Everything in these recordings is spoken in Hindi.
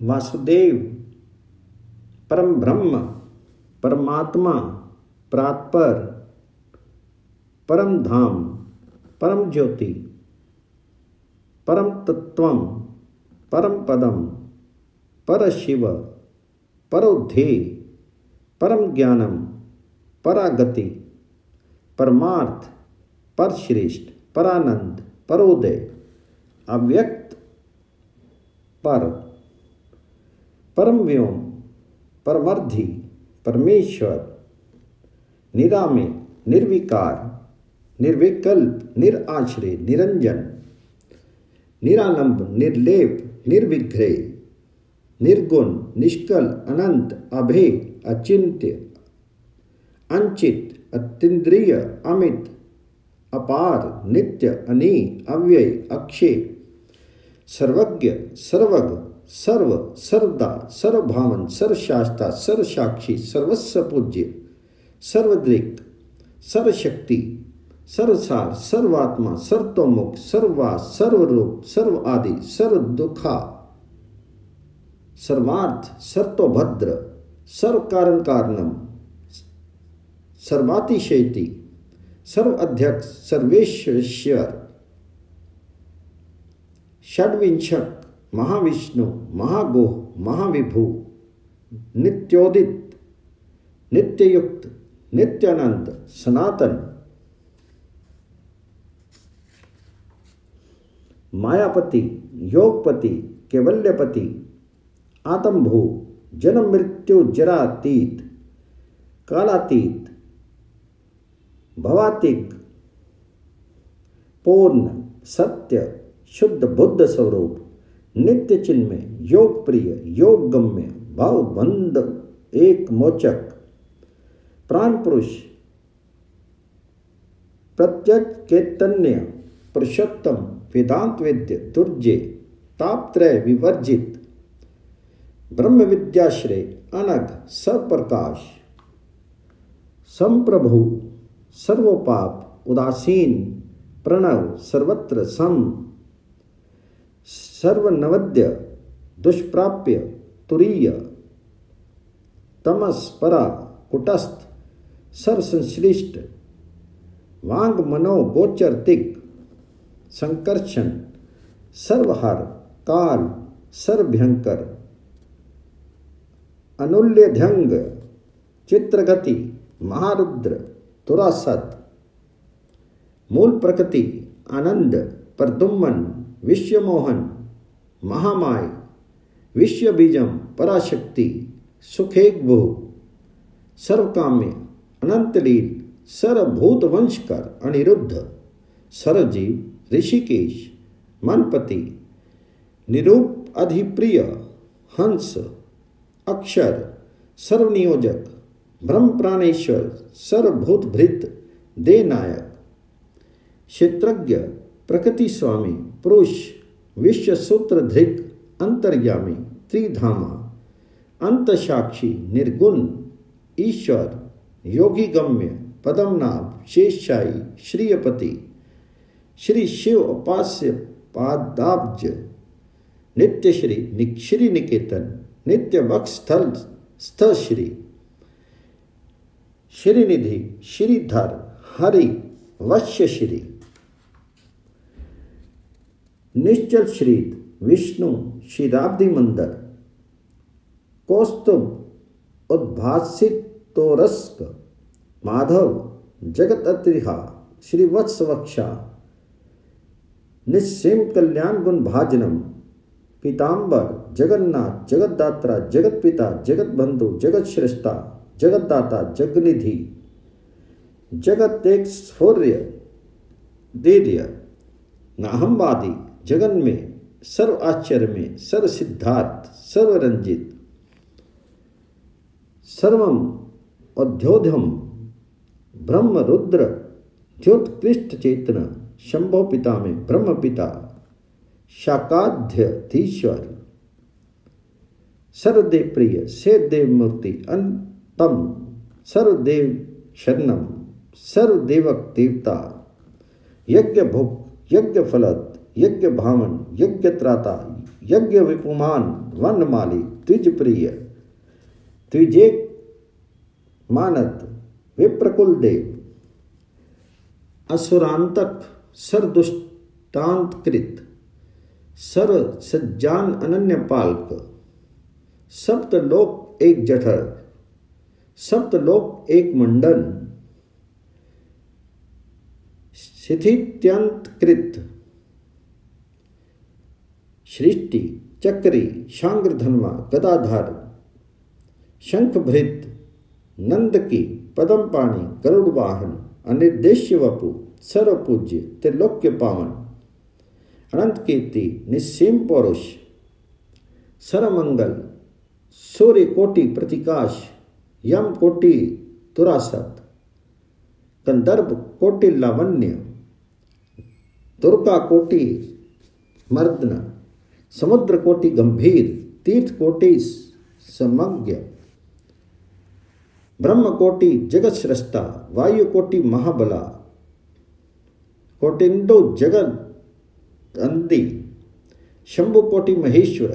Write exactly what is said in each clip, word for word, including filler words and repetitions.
वासुदेव, परम ब्रह्म, परमात्मा, प्रातपर, परम धाम, परम ज्योति, परम तत्वम, परम पदम, पर शिव, परोधेय, परम ज्ञानम, परागति, परमार्थ, परश्रेष्ठ, परानंद, परोदय, अव्यक्त, पर, परम व्योम, परमर्धि, परमेश्वर, निरामे, निर्विकार, निर्विकल्प, निराश्रय, निरंजन, निरालंब, निर्लेप, निर्विघ्रय, निर्गुण, निष्कल, अनंत, अभेय, अचिंत्य, अंचित, अतीन्द्रिय, अमित, अपार, नित्य, अनी, अव्यय, अक्षय, सर्वज्ञ, सर्वग, सर्व, सर्वदा, सर्वभावन, सर्वशास्ता, सर्वसाक्षी, सर्वस्व पूज्य, सर्वदृक्, सर्वशक्ति, सर्वसार, सर्वात्मा, सर्वतोमुख, सर्ववास, सर्वरूप, सर्व आदि, सर्वदुखा, सर्वार्थ, सर्वतोभद्र, सर्वकारण कारणम, सर्वातिशयति, सर्व अध्यक्ष, सर्वेश्वर, षड्विंशक, महाविष्णु, महागोह, महाविभु, नित्योदित, नित्ययुक्त, नित्यानंद, सनातन, मायापति, योगपति, केवल्यपति, आत्मभू, जन्म मृत्यु जरातीत, कालातीत, भवातिक, पूर्ण, सत्य, शुद्ध बुद्ध स्वरूप, नित्य चिन्मय, योग प्रिय, योग गम्य, भाव बंध, एक मोचक, प्राण पुरुष, प्रत्यक्ष चैतन्य, पुरुषोत्तम, वेदांत वेद्य, दुर्जय, तापत्रय विवर्जित, ब्रह्म विद्याश्रय, अनघ, सर्वप्रकाश, संप्रभु, सर्वपाप, उदासीन, प्रणव, सर्वत्र सम, सर्वनवद्य, दुष्प्राप्य, तुरीय, तमस परा, कुटस्थ, सर्वसंश्लिष्ट, वांग मनो गोचर तिक, संकर्षण, सर्वहार, काल, सर्वभयंकर, अनुल्यध्यंग, चित्रगति, महारुद्र, तुरासत, मूल प्रकृति, आनंद, प्रद्युम्न, विश्वमोहन, महामाय, विश्वबीजम, पराशक्ति, सुखेग्भू, सर्वकाम्य, अनंतलील, सर्वभूतवंशकर, अनिरुद्ध, सर्वजीव, ऋषिकेश, मनपति, निरूप अधिप्रिय, हंस, अक्षर, सर्वनियोजक, ब्रह्म प्राणेश्वर, सर्वभूतभृत, देनायक, क्षेत्रज्ञ, प्रकृति स्वामी, पुरुष, विश्वसूत्रधृक, अंतर्यामी, त्रिधामा, अंतसाक्षी, निर्गुण, ईश्वर, योगी गम्य, पद्मनाभ, शेषशायी, श्रीयपति, श्री शिव उपास्य पादाब्ज, नित्यश्री, श्री निकेतन, नित्य वक्षस्थल स्थश्री, श्रीनिधि, श्रीधर, हरि, वश्य श्री, निश्चल श्री, विष्णु, क्षीराब्दि मंदर, कौस्तुभ, उद्भासित तोरस्क, माधव, जगत अत्रिहा, श्री वत्सवक्षा, निस्सीम कल्याण गुण भाजनम, पीताम्बर, जगन्नाथ, जगतदात्रा, जगत पिता, जगत बंधु, जगत श्रेष्ठा, जगतदाता, जगनिधि, जगत एक स्फूर्य, धैर्य, नाहमवादी, जगन में, सर्व आश्चर्य में, सर्व सिद्धार्थ, सर्वरंजित, सर्वम अध्योध्यम, ब्रह्म रुद्र, ज्योत्कृष्ट चेतन, शंभो पिता में, ब्रह्म पिता, शाकाध्यधीश्वर, सर्वदेव प्रिय, सेदेव मूर्ति, अंतम, सर्वदेव शरणम, सर्वदेवक देवता, यज्ञ भुक, यज्ञ फलद, यज्ञ भावन, यज्ञ त्राता, यज्ञ विपुमान वनमाली द्विज प्रिय द्विजेक मानद विप्रकुल देव असुरांतक सरदुष्टांतकृत सर सज्जान अनन्य पालक सप्त लोक एक जठर सप्त लोक एक मंडन स्थित्यंतकृत सृष्टि चक्री शांग्रधन्वा गदाधार शंखभृत नंद की पदम पाणी गरुड़ वाहन अनिर्देश्य वपु सर्वपूज्य त्रिलोक्य पावन अनंत कीर्ति निस्सीम पौरुष सरमंगल सूर्य कोटि प्रतिकाश यम कोटि तुरासत कंदर्प कोटि लावण्य दुर्गा कोटि मर्दन समुद्र कोटि गंभीर तीर्थ कोटि समज्ञ ब्रह्म कोटि जगत श्रेष्ठा वायु कोटि महाबला कोटिंदो जगत अंदी शंभु कोटि महेश्वर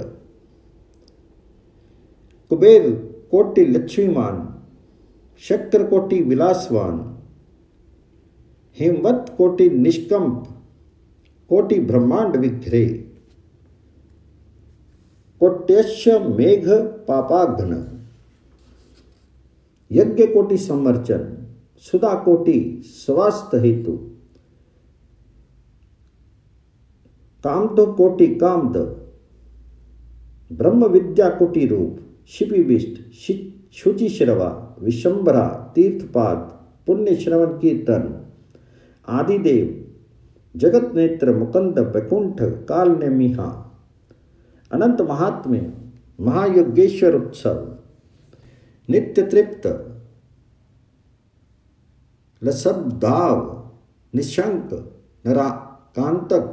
कुबेर कोटि लक्ष्मीमान शक्र कोटि विलासवान हेमवत कोटि निष्कंप कोटि ब्रह्मांड विघ्रे कोट्यश्च मेघ पापाघ्न यज्ञ कोटि समर्चन सुधा कोटि स्वास्थ्य हेतु कामदो कोटि कामद ब्रह्म विद्या कोटि रूप शिपिविष्ट शुचिश्रवा विशंबरा तीर्थपाद पुण्य श्रवण कीर्तन आदिदेव जगत नेत्र मुकंद वैकुंठ काल ने मिहा अनंत महात्म्य महायोगेश्वर उत्सव नित्य तृप्त लसब्दाव निशंक नराकांतक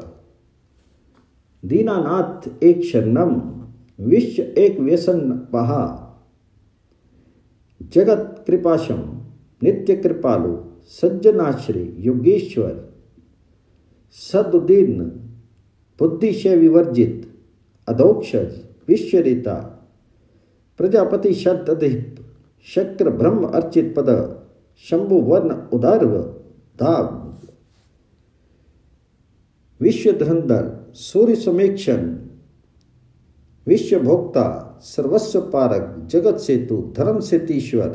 दीनानाथ एक शरणम विश्व एक व्यसन पहा जगत कृपाशम नित्य कृपालु सज्जनाश्री योगेश्वर सदुदीर्ण बुद्धिशय विवर्जित अधोक्षज विश्वरेता प्रजापति शतधिप शक्र ब्रह्म अर्चित पद शंभु वर्ण उदार्व धाव विश्व धुरंधर सूर्य समेक्षण विश्व भोक्ता सर्वस्व पारक जगत सेतु धर्म सेतीश्वर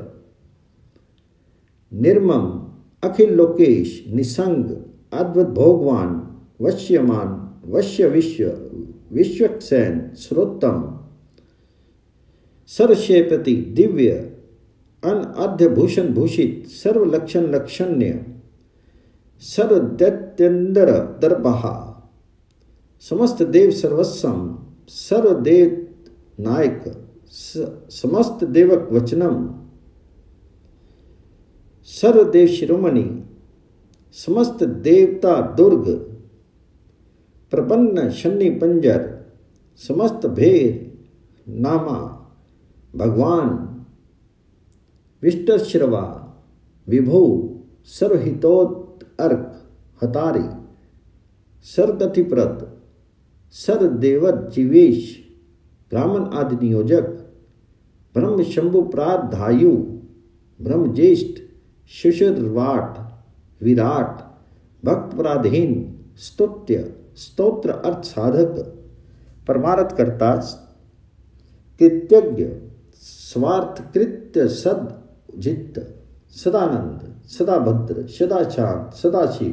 निर्मम अखिल लोकेश निसंग अद्भुत भोगवान वश्यमान वश्य विश्व विश्वक्सेन श्रोत्तम सर्वशेपति दिव्य अन आद्य भूषण भूषित सर्व लक्षण लक्षण्य सर्व दैत्यंदर दरबहा समस्त देव सर्वस्वम सर्वदेव नायक समस्त देवक वचनम सर्वदेव शिरोमणि समस्त देवता दुर्ग प्रपन्न शनि पंजर समस्त भेद नामा भगवान विष्टश्रवा विभु सर्वहितोत अर्क हतारी सर्वगतिप्रद सर्वदेवत जीवेश ब्राह्मण आदि नियोजक ब्रह्म शंभु प्राधायु ब्रह्म ज्येष्ठ शिशुर्वाट विराट भक्त पराधीन स्तुत्य स्तोत्र अर्थ साधक परमार्थ करता कृत्यज्ञ स्वार्थ कृत्य सद जित सदानंद सदा भद्र सदा शांत सदा शिव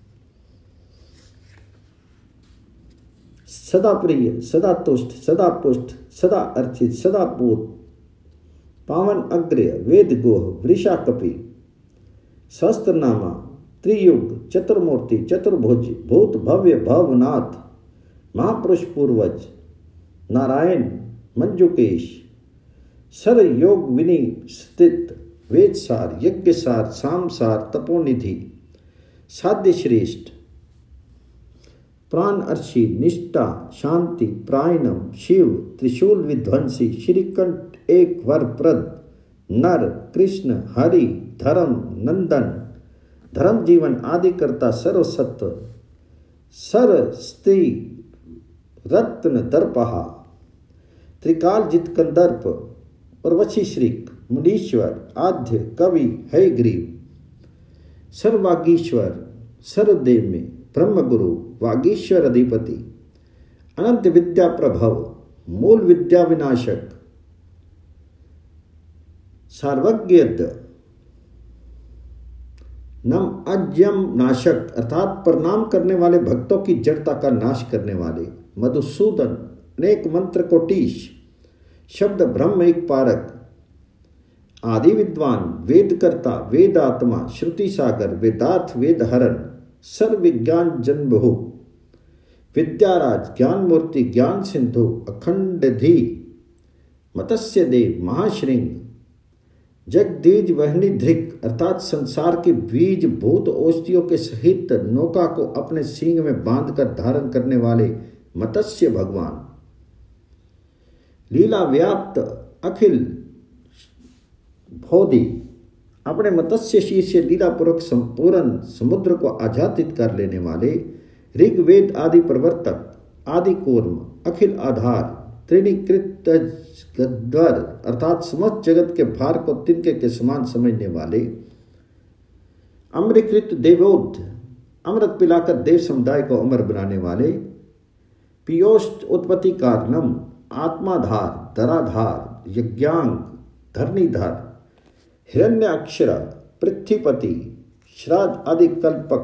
सदा प्रिय सदा तुष्ट सदा पुष्ट सदा अर्चित सदा पूत पावन अग्र्य वेद गोह वृषा कपि सहस्त्रनामा त्रियुग चतुर्मूर्ति चतुर्भुज भूत भव्य भवनाथ महापुरुष पूर्वज नारायण मंजुकेश सर योग विनि स्थित वेदसार यज्ञसार सामसार तपोनिधि साध्य श्रेष्ठ प्राण अर्षि निष्ठा शांति प्रायणम शिव त्रिशूल विध्वंसी श्रीकंठ एक वरप्रद नर कृष्ण हरि धर्म नंदन धर्म जीवन आदि करता सर्वसत्व सर स्त्री रत्न दर्पहा, त्रिकालजित कंदर्प और वशीश्रीक, मुनीश्वर, आद्य, कवि, हयग्रीव, सर्ववागीश्वर, सर्वदेव में ब्रह्मगुरु, वागीश्वर अधिपति, अनंत विद्या प्रभव, मूल विद्या विनाशक, सार्वज्ञ, नम अज्यम नाशक अर्थात प्रणाम करने वाले भक्तों की जड़ता का नाश करने वाले, मधुसूदन, अनेक मंत्र कोटीश, शब्द ब्रह्म एक पारक, आदि विद्वान, वेदकर्ता, वेदात्मा, श्रुति सागर, वेदार्थ वेद हरण, सर्व विज्ञान जन्मभू, विद्याराज, ज्ञान मूर्ति, ज्ञान सिंधु, अखंडधी, मत्स्य देव, महाश्रृंग, जगदीज वहनी धृक अर्थात संसार के बीज भूत औषधियों के सहित नौका को अपने सींग में बांधकर धारण करने वाले मत्स्य भगवान, लीला व्याप्त अखिल भोधि, अपने मत्स्य शीर्ष से लीलापूर्वक संपूर्ण समुद्र को आजादित कर लेने वाले, ऋग्वेद आदि प्रवर्तक, आदि कूर्म, अखिल आधार, त्रिणीकृत गद्वर अर्थात समस्त जगत के भार को तिनके के समान समझने वाले, अमृकृत देवोध अमृत पिलाकर देव समुदाय को अमर बनाने वाले, पीयोष्ट उत्पत्ति कारणम, आत्माधार, धराधार, यज्ञांग, धरणीधर, हिरण्य अक्षर, पृथ्वीपति, श्राद्ध आदि कल्पक,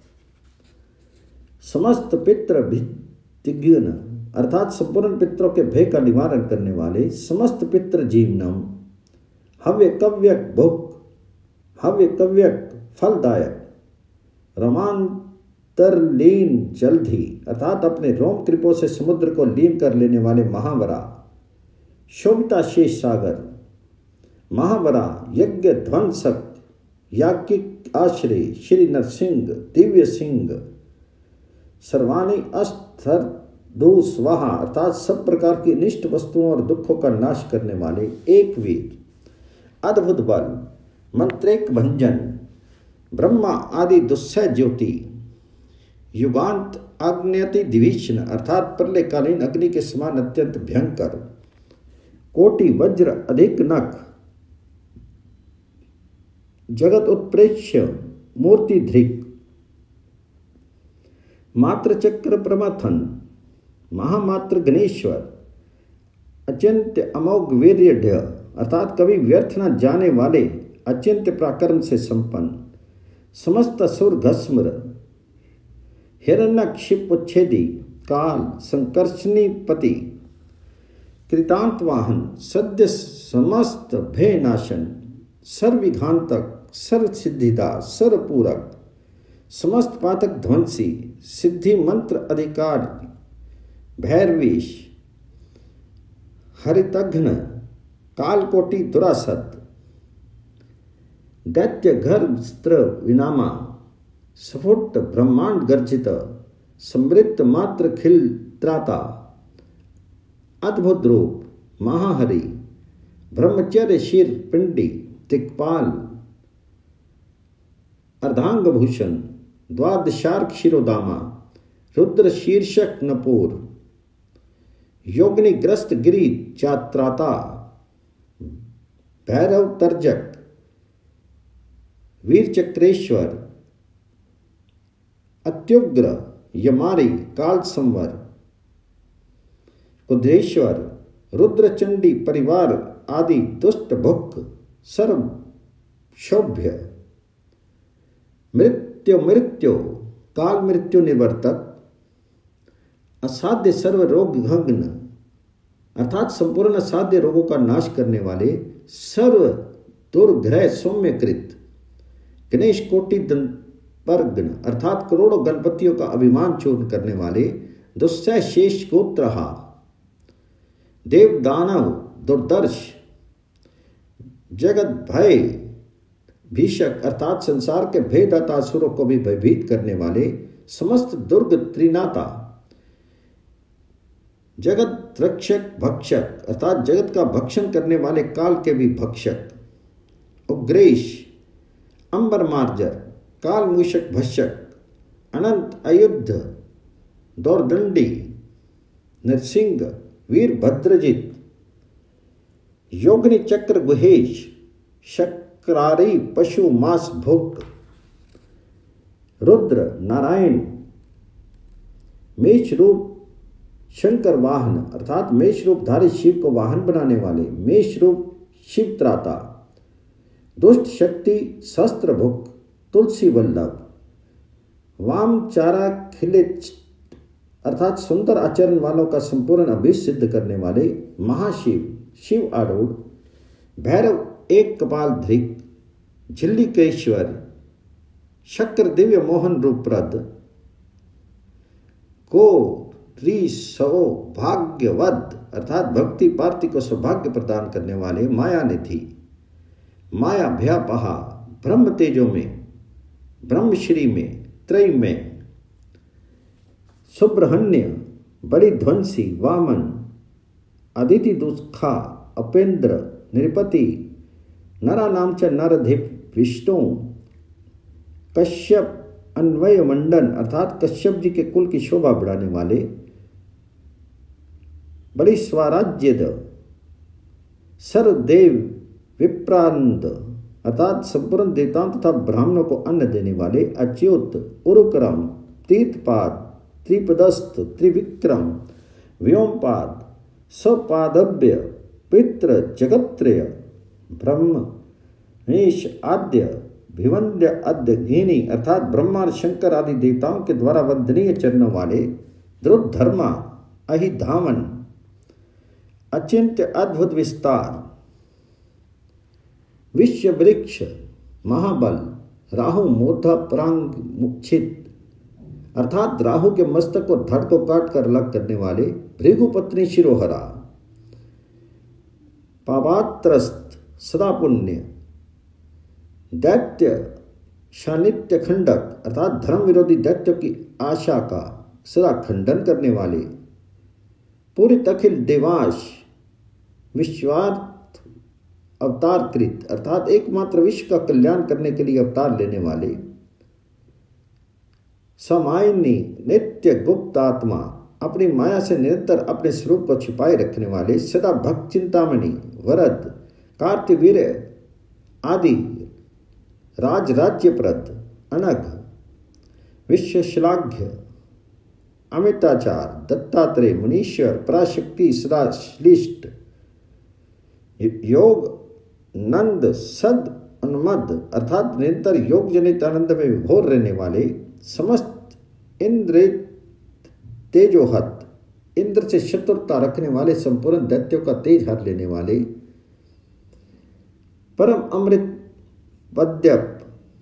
समस्त पितृ भित्तिज्ञ अर्थात संपूर्ण पितरों के भय का निवारण करने वाले, समस्त पितृ जीवनम, हव्य कव्यक भुक, हव्य कव्यक फलदायक, रमांतरलीन जलधि अर्थात अपने रोम कृपों से समुद्र को लीन कर लेने वाले महावरा, शोभिता शेष सागर, महावरा, यज्ञ ध्वंसक, याज्ञिक आश्रय, श्री नरसिंह, दिव्य सिंह, सर्वाणी अस्तर दो स्वाहा अर्थात सब प्रकार की निष्ठ वस्तुओं और दुखों का नाश करने वाले, एक वीर, अद्भुत बल, मंत्रेक भंजन, ब्रह्मा आदि दुस्सह ज्योति, युगांत आग्नेयति दिवीक्षण अर्थात प्रलयकालीन अग्नि के समान अत्यंत भयंकर, कोटि वज्र अधिक नख, जगत उत्प्रेक्ष्य मूर्ति धृक, मात्र चक्र प्रमथन, महामात्र गणेश्वर, अचिंत्य अमोघ वीर्यढ्य अर्थात कभी व्यर्थ न जाने वाले, अचिंत्य पराक्रम से संपन्न, समस्त असुर घस्म, हिरण्यक्षिपुच्छेदी, काल, संकर्षणीपति, कृतांत वाहन, सद्य समस्त भयनाशन, सर्वविघांतक, सर्व सिद्धिदा, सर्वपूरक, समस्त पातक ध्वंसी, सिद्धि मंत्र अधिकार, भैरवीश, हरितघ्न, कालकोटि दुरासत, दैत्य गर्भस्त्र विनामा, स्फुट ब्रह्मांड गर्जित, समृद्ध मात्र खिल त्राता, अद्भुत रूप, महाहरि, ब्रह्मचर्य शीर पिंडी, दिक्पाल, अर्धांगभूषण, द्वादशार्क शिरोदामा, रुद्र शीर्षक नपूर, योगिनीग्रस्त गिरी चात्राता, भैरव तर्जक, वीर चक्रेश्वर, अत्युग्र, यमारी, काल संवर, कुद्रेश्वर, रुद्रचंडी परिवार आदि दुष्ट भुक, सर्व शोभ्य, मृत्यु मृत्यु, काल मृत्यु निवर्तक, असाध्य सर्व रोग घग्न अर्थात संपूर्ण असाध्य रोगों का नाश करने वाले, सर्व दुर्ग्रह सौम्यकृत, गणेश कोटि दंपर्ग्न अर्थात करोड़ों गणपतियों का अभिमान चूर्ण करने वाले, दुस्सह शेष गोत्रहा, देव दानव दुर्दर्श, जगत भय भीषक अर्थात संसार के भयदाता असुरों को भी भयभीत करने वाले, समस्त दुर्ग त्रिनाता, जगत रक्षक भक्षक अर्थात जगत का भक्षण करने वाले, काल के भी भक्षक, उग्रेश, अंबर मार्जर, काल मूषक भक्षक, अनंत अयुद्ध, दौरदंडी, नरसिंह वीरभद्रजित, योगिनी चक्र गुहेश, शक्रारी पशु मास भुक्त, रुद्र नारायण, मेष रूप शंकर वाहन अर्थात मेष रूपधारी शिव को वाहन बनाने वाले, मेष रूप शिव त्राता, दुष्ट शक्ति शस्त्र भुक, तुलसी वल्लभ, वाम चारा खिले अर्थात सुंदर आचरण वालों का संपूर्ण अभीष्ट सिद्ध करने वाले, महाशिव शिव आरूढ़, भैरव एक कपाल धृक, झिल्ली केश्वर, शक्र दिव्य मोहन रूपप्रद, को री सौ भाग्यवद अर्थात भक्ति पार्थी को सौभाग्य प्रदान करने वाले, माया निधि, माया भयापहा, ब्रह्म तेजो में, ब्रह्मश्री में, त्रय में, सुब्रहण्य, बड़ी ध्वंसी, वामन, अदिति दुखा, अपेंद्र, नृपति, नरा नाम च नरधिप, विष्णु, कश्यप, अन्वय मंडन अर्थात कश्यप जी के कुल की शोभा बढ़ाने वाले, बड़ी स्वराज्यद, सर्वदेव विप्रांत अर्थात संपूर्ण देवताओं तथा ब्राह्मणों को अन्न देने वाले, अच्युत, उरुक्रम, तीर्थपाद, त्रिपदस्थ, त्रिविक्रम, व्योमपाद, सपादव्य, पितृ, जगत्त्रय, ब्रह्म, मेष आद्य, भिवंद्य अद्य घेनी अर्थात ब्रह्मा शंकर आदि देवताओं के द्वारा वंदनीय चरणों वाले, ध्रुव धर्मा, अहिधामन, अचिंत्य अद्भुत विस्तार, विश्व वृक्ष, महाबल, राहु मूर्धा प्रांग मुक्षित अर्थात राहु के मस्तक और धड़ को काट कर अलग करने वाले, भृगुपत्नी शिरोहरा, पापात्रस्त सदा पुण्य, दैत्य शानित्य खंडक अर्थात धर्म विरोधी दैत्यों की आशा का सदा खंडन करने वाले, पूरित अखिल देवाश, विश्वार्थ अवतारकृत अर्थात एकमात्र विश्व का कल्याण करने के लिए अवतार लेने वाले, समायनी नित्य गुप्त आत्मा अपनी माया से निरंतर अपने स्वरूप को छिपाए रखने वाले, सदा भक्त चिंतामणि, वरद, कार्तिवीर आदि, राज राज्यप्रद, अनघ, विश्वश्लाघ्य, अमिताचार, दत्तात्रेय, मुनीश्वर, पराशक्ति, सदा श्लिष्ट, योग नंद, सद उन्मद अर्थात निरंतर योग जनित आनंद में विभोर रहने वाले, समस्त इंद्र तेजोहत इंद्र से शत्रुता रखने वाले, संपूर्ण दैत्यों का तेज हर लेने वाले, परम अमृत पद्यप,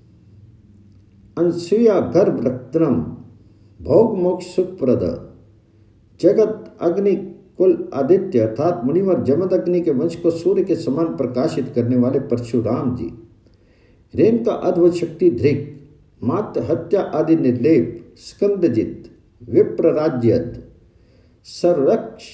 अनसुया गर्भ रत्नम, भोग मोक्ष सुखप्रद, जगत अग्नि कुल आदित्य अर्थात मुनिवर जमद अग्नि के वंश को सूर्य के समान प्रकाशित करने वाले परशुराम जी, रेन का अद्भुत शक्ति धृक, मात हत्या आदि निर्लेप, स्कंदजित, विप्र राज्यद, सर्वरक्ष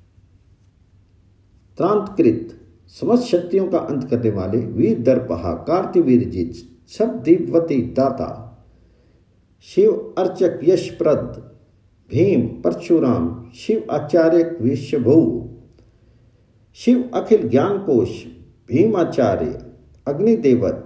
त्रांतकृत, समस्त शक्तियों का अंत करने वाले, वीर दर्पहा, कार्तिवीरजित, सब दीपवती दाता, शिव अर्चक यशप्रद, भीम परशुराम, शिव आचार्य विश्वभू, शिव अखिल ज्ञान कोश, भीमाचार्य, अग्निदेवत,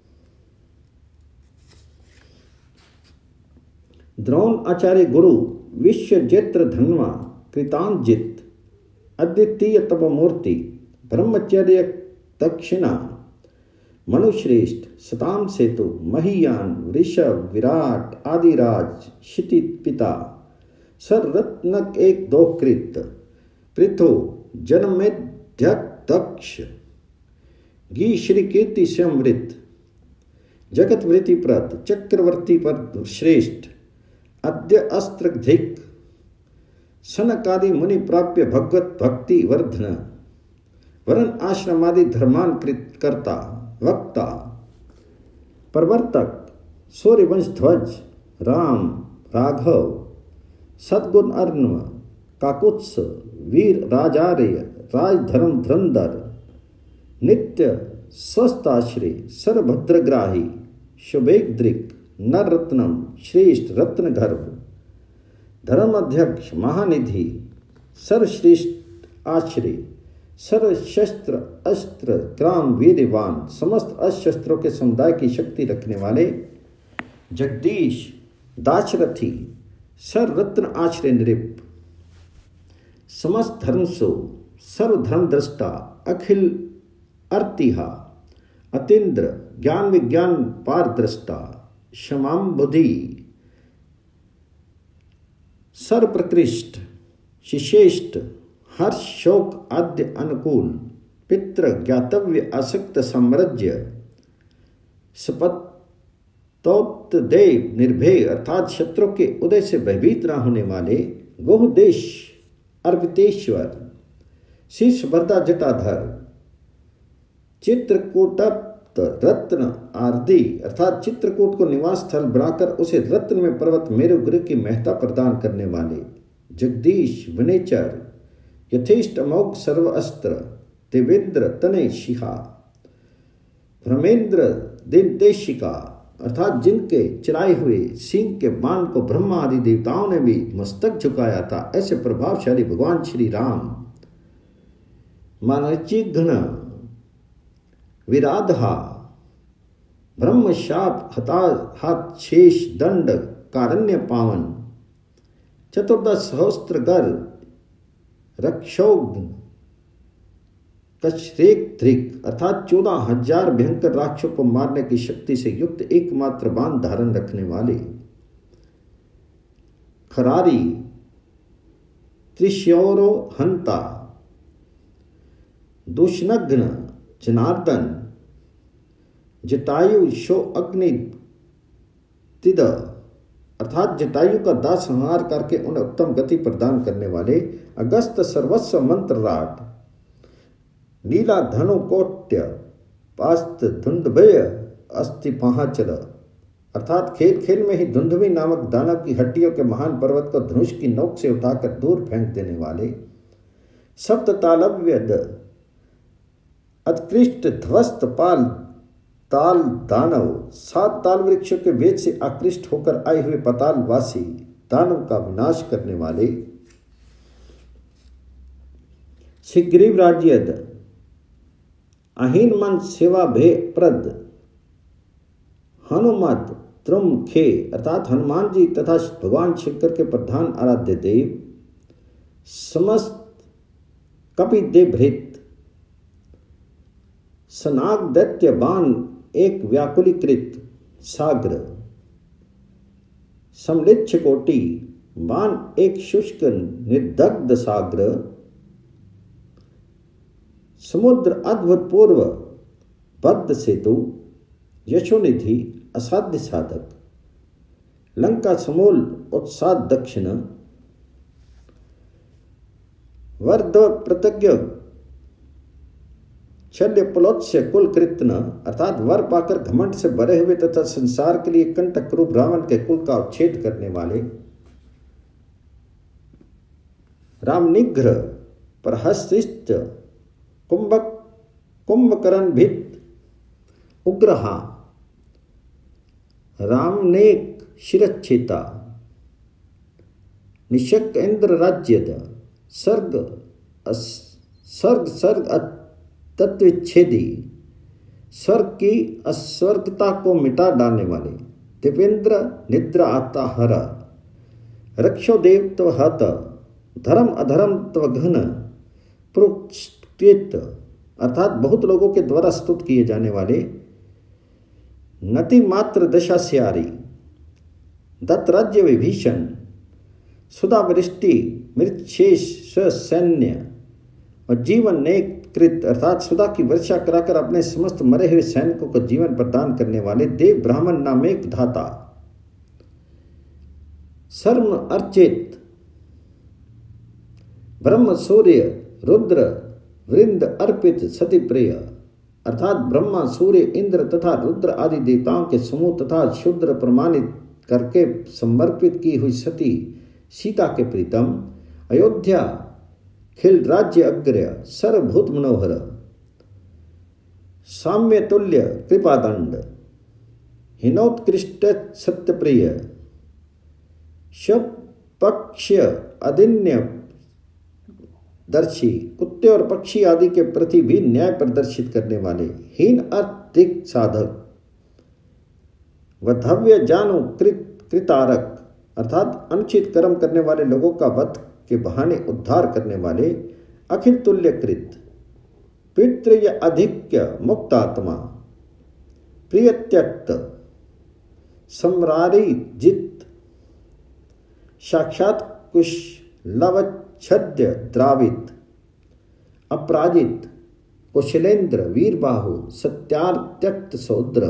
द्रोण आचार्य गुरु, विश्वजेत्र धन्वा, कृतांजित, अद्वितीय तपमूर्ति, ब्रह्मचर्य दक्षिणा, मनुश्रेष्ठ, सताम सेतु, महीयान, ऋषभ, विराट, आदिराज, क्षिति पिता, सररत्नक एक दो कृत, पृथु, जनमेध्यक दक्ष, गी श्री कीर्ति संवृत, जगत वृत्ति प्रद, चक्रवर्ती पर श्रेष्ठ, अद्य अस्त्रधिक, सनकादि मुनि प्राप्य भगवत भक्ति वर्धन, वरण आश्रमादि धर्मांकृत कर्ता, वक्ता, प्रवर्तक, सूर्यवंश ध्वज, राम, राघव, सद्गुण अर्णव, काकुत्स, वीर राजार्य, राजधर्म धुरंधर, नित्य स्वस्थाश्री, सर्वभद्रग्राही, शुभेग्दृक, नररत्नम, श्रेष्ठ रत्नगर्भ, धर्माध्यक्ष, महानिधि, सर्वश्रेष्ठ आश्रय, सर्वशस्त्र अस्त्र ग्राम वीरवान, समस्त अस्त्रों के समुदाय की शक्ति रखने वाले जगदीश दाशरथी, सर्वरत्न आश्रय नृप, समस्त धर्म सो, सर्वधर्म दृष्टा, अखिल अर्तिहा, अतीन्द्र ज्ञान विज्ञान पारदृष्टा, क्षमाम बुद्धि, सर्वप्रकृष्ट, शिशेष्ट, हर्ष शोक आद्य अनुकूल, पितृ ज्ञातव्य आसक्त साम्राज्य, सपत्तोक्त देव निर्भय अर्थात शत्रु के उदय से भयभीत न होने वाले, गोह देश अर्पितेश्वर, शीर्ष भरता जटाधर, चित्रकूटप्त रत्न आदि अर्थात चित्रकूट को निवास स्थल बनाकर उसे रत्न में पर्वत मेरुगिरि की महत्ता प्रदान करने वाले, जगदीश विनेचर, यथेष्ट अमोघ सर्व अस्त्र, देवेंद्र तने शिखा, ब्रह्मेंद्र दिनदेशिका अर्थात जिनके चलाए हुए सिंह के बाण को ब्रह्मा आदि देवताओं ने भी मस्तक झुकाया था, ऐसे प्रभावशाली भगवान श्री राम, मानचिघ्न विराधा, ब्रह्म शाप हता हाथ शेष दंड कारण्य पावन, चतुर्दश सहस्त्र गर रक्षोघ्न कचरेक धृक अर्थात चौदह हजार भयंकर राक्षसों को मारने की शक्ति से युक्त एकमात्र बाण धारण रखने वाले, खरारी त्रिशौरो हंता, दुष्नग्न जनार्दन, जटायु शो अग्नि तिद अर्थात जटायु का दाह संहार करके उन्हें उत्तम गति प्रदान करने वाले, अगस्त सर्वस्व मंत्र राट, नीला धनु कोट्य पास्त धुंधभय अस्थि पहाचल अर्थात खेल खेल में ही धुंधवी नामक दानव की हड्डियों के महान पर्वत को धनुष की नोक से उठाकर दूर फेंक देने वाले, सप्त तालव्यद उत्कृष्ट ध्वस्त पाल ताल दानव, सात ताल वृक्षों के वेद से आकृष्ट होकर आए हुए पतालवासी दानव का विनाश करने वाले, शीघ्रीव राज्यद अहीन मन सेवा भय प्रद, हनुमत त्रुम खे अर्थात हनुमान जी तथा भगवान शंकर के प्रधान आराध्य देव, समस्त कपिदेवभृत, सनाग दैत्य बाण एक व्याकुलीकृत साग्र, समलिच्छ कोटि बाण एक शुष्क निर्दग्ध साग्र, समुद्र अद्भुत पूर्व बद्ध सेतु, यशोनिधि असाध्य साधक, लंका समूल उत्साद दक्षिण, वर्ध प्रतिज्ञ शल्य पुलोत्स्य कुल कृतन अर्थात वर पाकर घमंड से भरे हुए तथा संसार के लिए कंटक रूप रावण के कुल का उच्छेद करने वाले, रामनिग्र प्रहसिष्ट कुंभक कुंभकर्ण भित उग्रहा, रामनेक शिरच्छेता, निशक इंद्र राज्यद, सर्ग सर्ग सर्ग तत्वच्छेदी, स्वर्ग की अस्वर्गता को मिटा डालने वाले, दिवेंद्र निद्रा आता हर, रक्षो देव तव हत, धर्म अधर्म तव घन, पुरुषकृत अर्थात बहुत लोगों के द्वारा स्तुत किए जाने वाले, नति मात्र दशा स्यारी, दत्त राज्य विभीषण, सुधा वृष्टि मृतशेष स्वसैन्य और जीवन नेक कृत अर्थात सुधा की वर्षा कराकर अपने समस्त मरे हुए सैनिकों को जीवन प्रदान करने वाले, देव ब्राह्मण नामेक धाता, सर्व अर्चित, ब्रह्म सूर्य रुद्र वृंद अर्पित सती प्रिय अर्थात ब्रह्मा सूर्य इंद्र तथा रुद्र आदि देवताओं के समूह तथा शूद्र प्रमाणित करके समर्पित की हुई सती सीता के प्रीतम, अयोध्या खिल राज्य अग्र्य सर्वभूत मनोहर, साम्य तुल्य कृपादंड, हिनोत्कृष्ट सत्यप्रिय, शपक्ष अदिन्य दर्शी, कुत्ते और पक्षी आदि के प्रति भी न्याय प्रदर्शित करने वाले, हीन अर्थिक साधक व धव्य जानु कृत कृतारक अर्थात अनुचित कर्म करने वाले लोगों का वध के बहाने उद्धार करने वाले, अखिल तुल्यकृत, पितृय अधिक्य मुक्त आत्मा, प्रिय त्यक्त, सम्रारी जित, साक्षात कुश लवच्छद्य द्रावित, अपराजित, कुशलेंद्र वीरबाहु, सत्यार्त्यक्त सौद्र,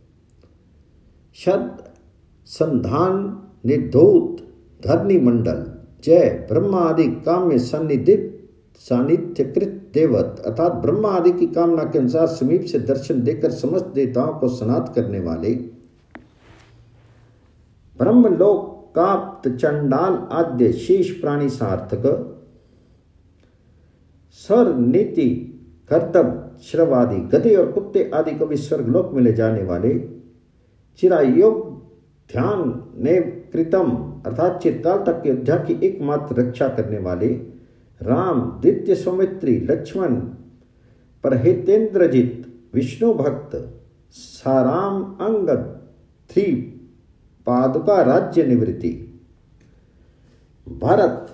शद संधान निर्धूत धरणी मंडल, जय ब्रह्मा आदि काम्य सन्निधित सानिध्यकृत देवत अर्थात ब्रह्मा आदि की कामना के अनुसार समीप से दर्शन देकर समस्त देवताओं को सनात करने वाले, ब्रह्मलोक काप्त चंडाल आद्य शेष प्राणी सार्थक, सर नीति कर्तव्य श्रवादि गधे और कुत्ते आदि को भी स्वर्गलोक में ले जाने वाले, चिरायोग ध्यान ने कृतम अर्थात चिरकाल तक की अयोध्या की एकमात्र रक्षा करने वाले, राम द्वितीय सौमित्री लक्ष्मण परहितेंद्रजित विष्णु भक्त, साराम अंगद थ्री पादुका राज्य निवृत्ति, भरत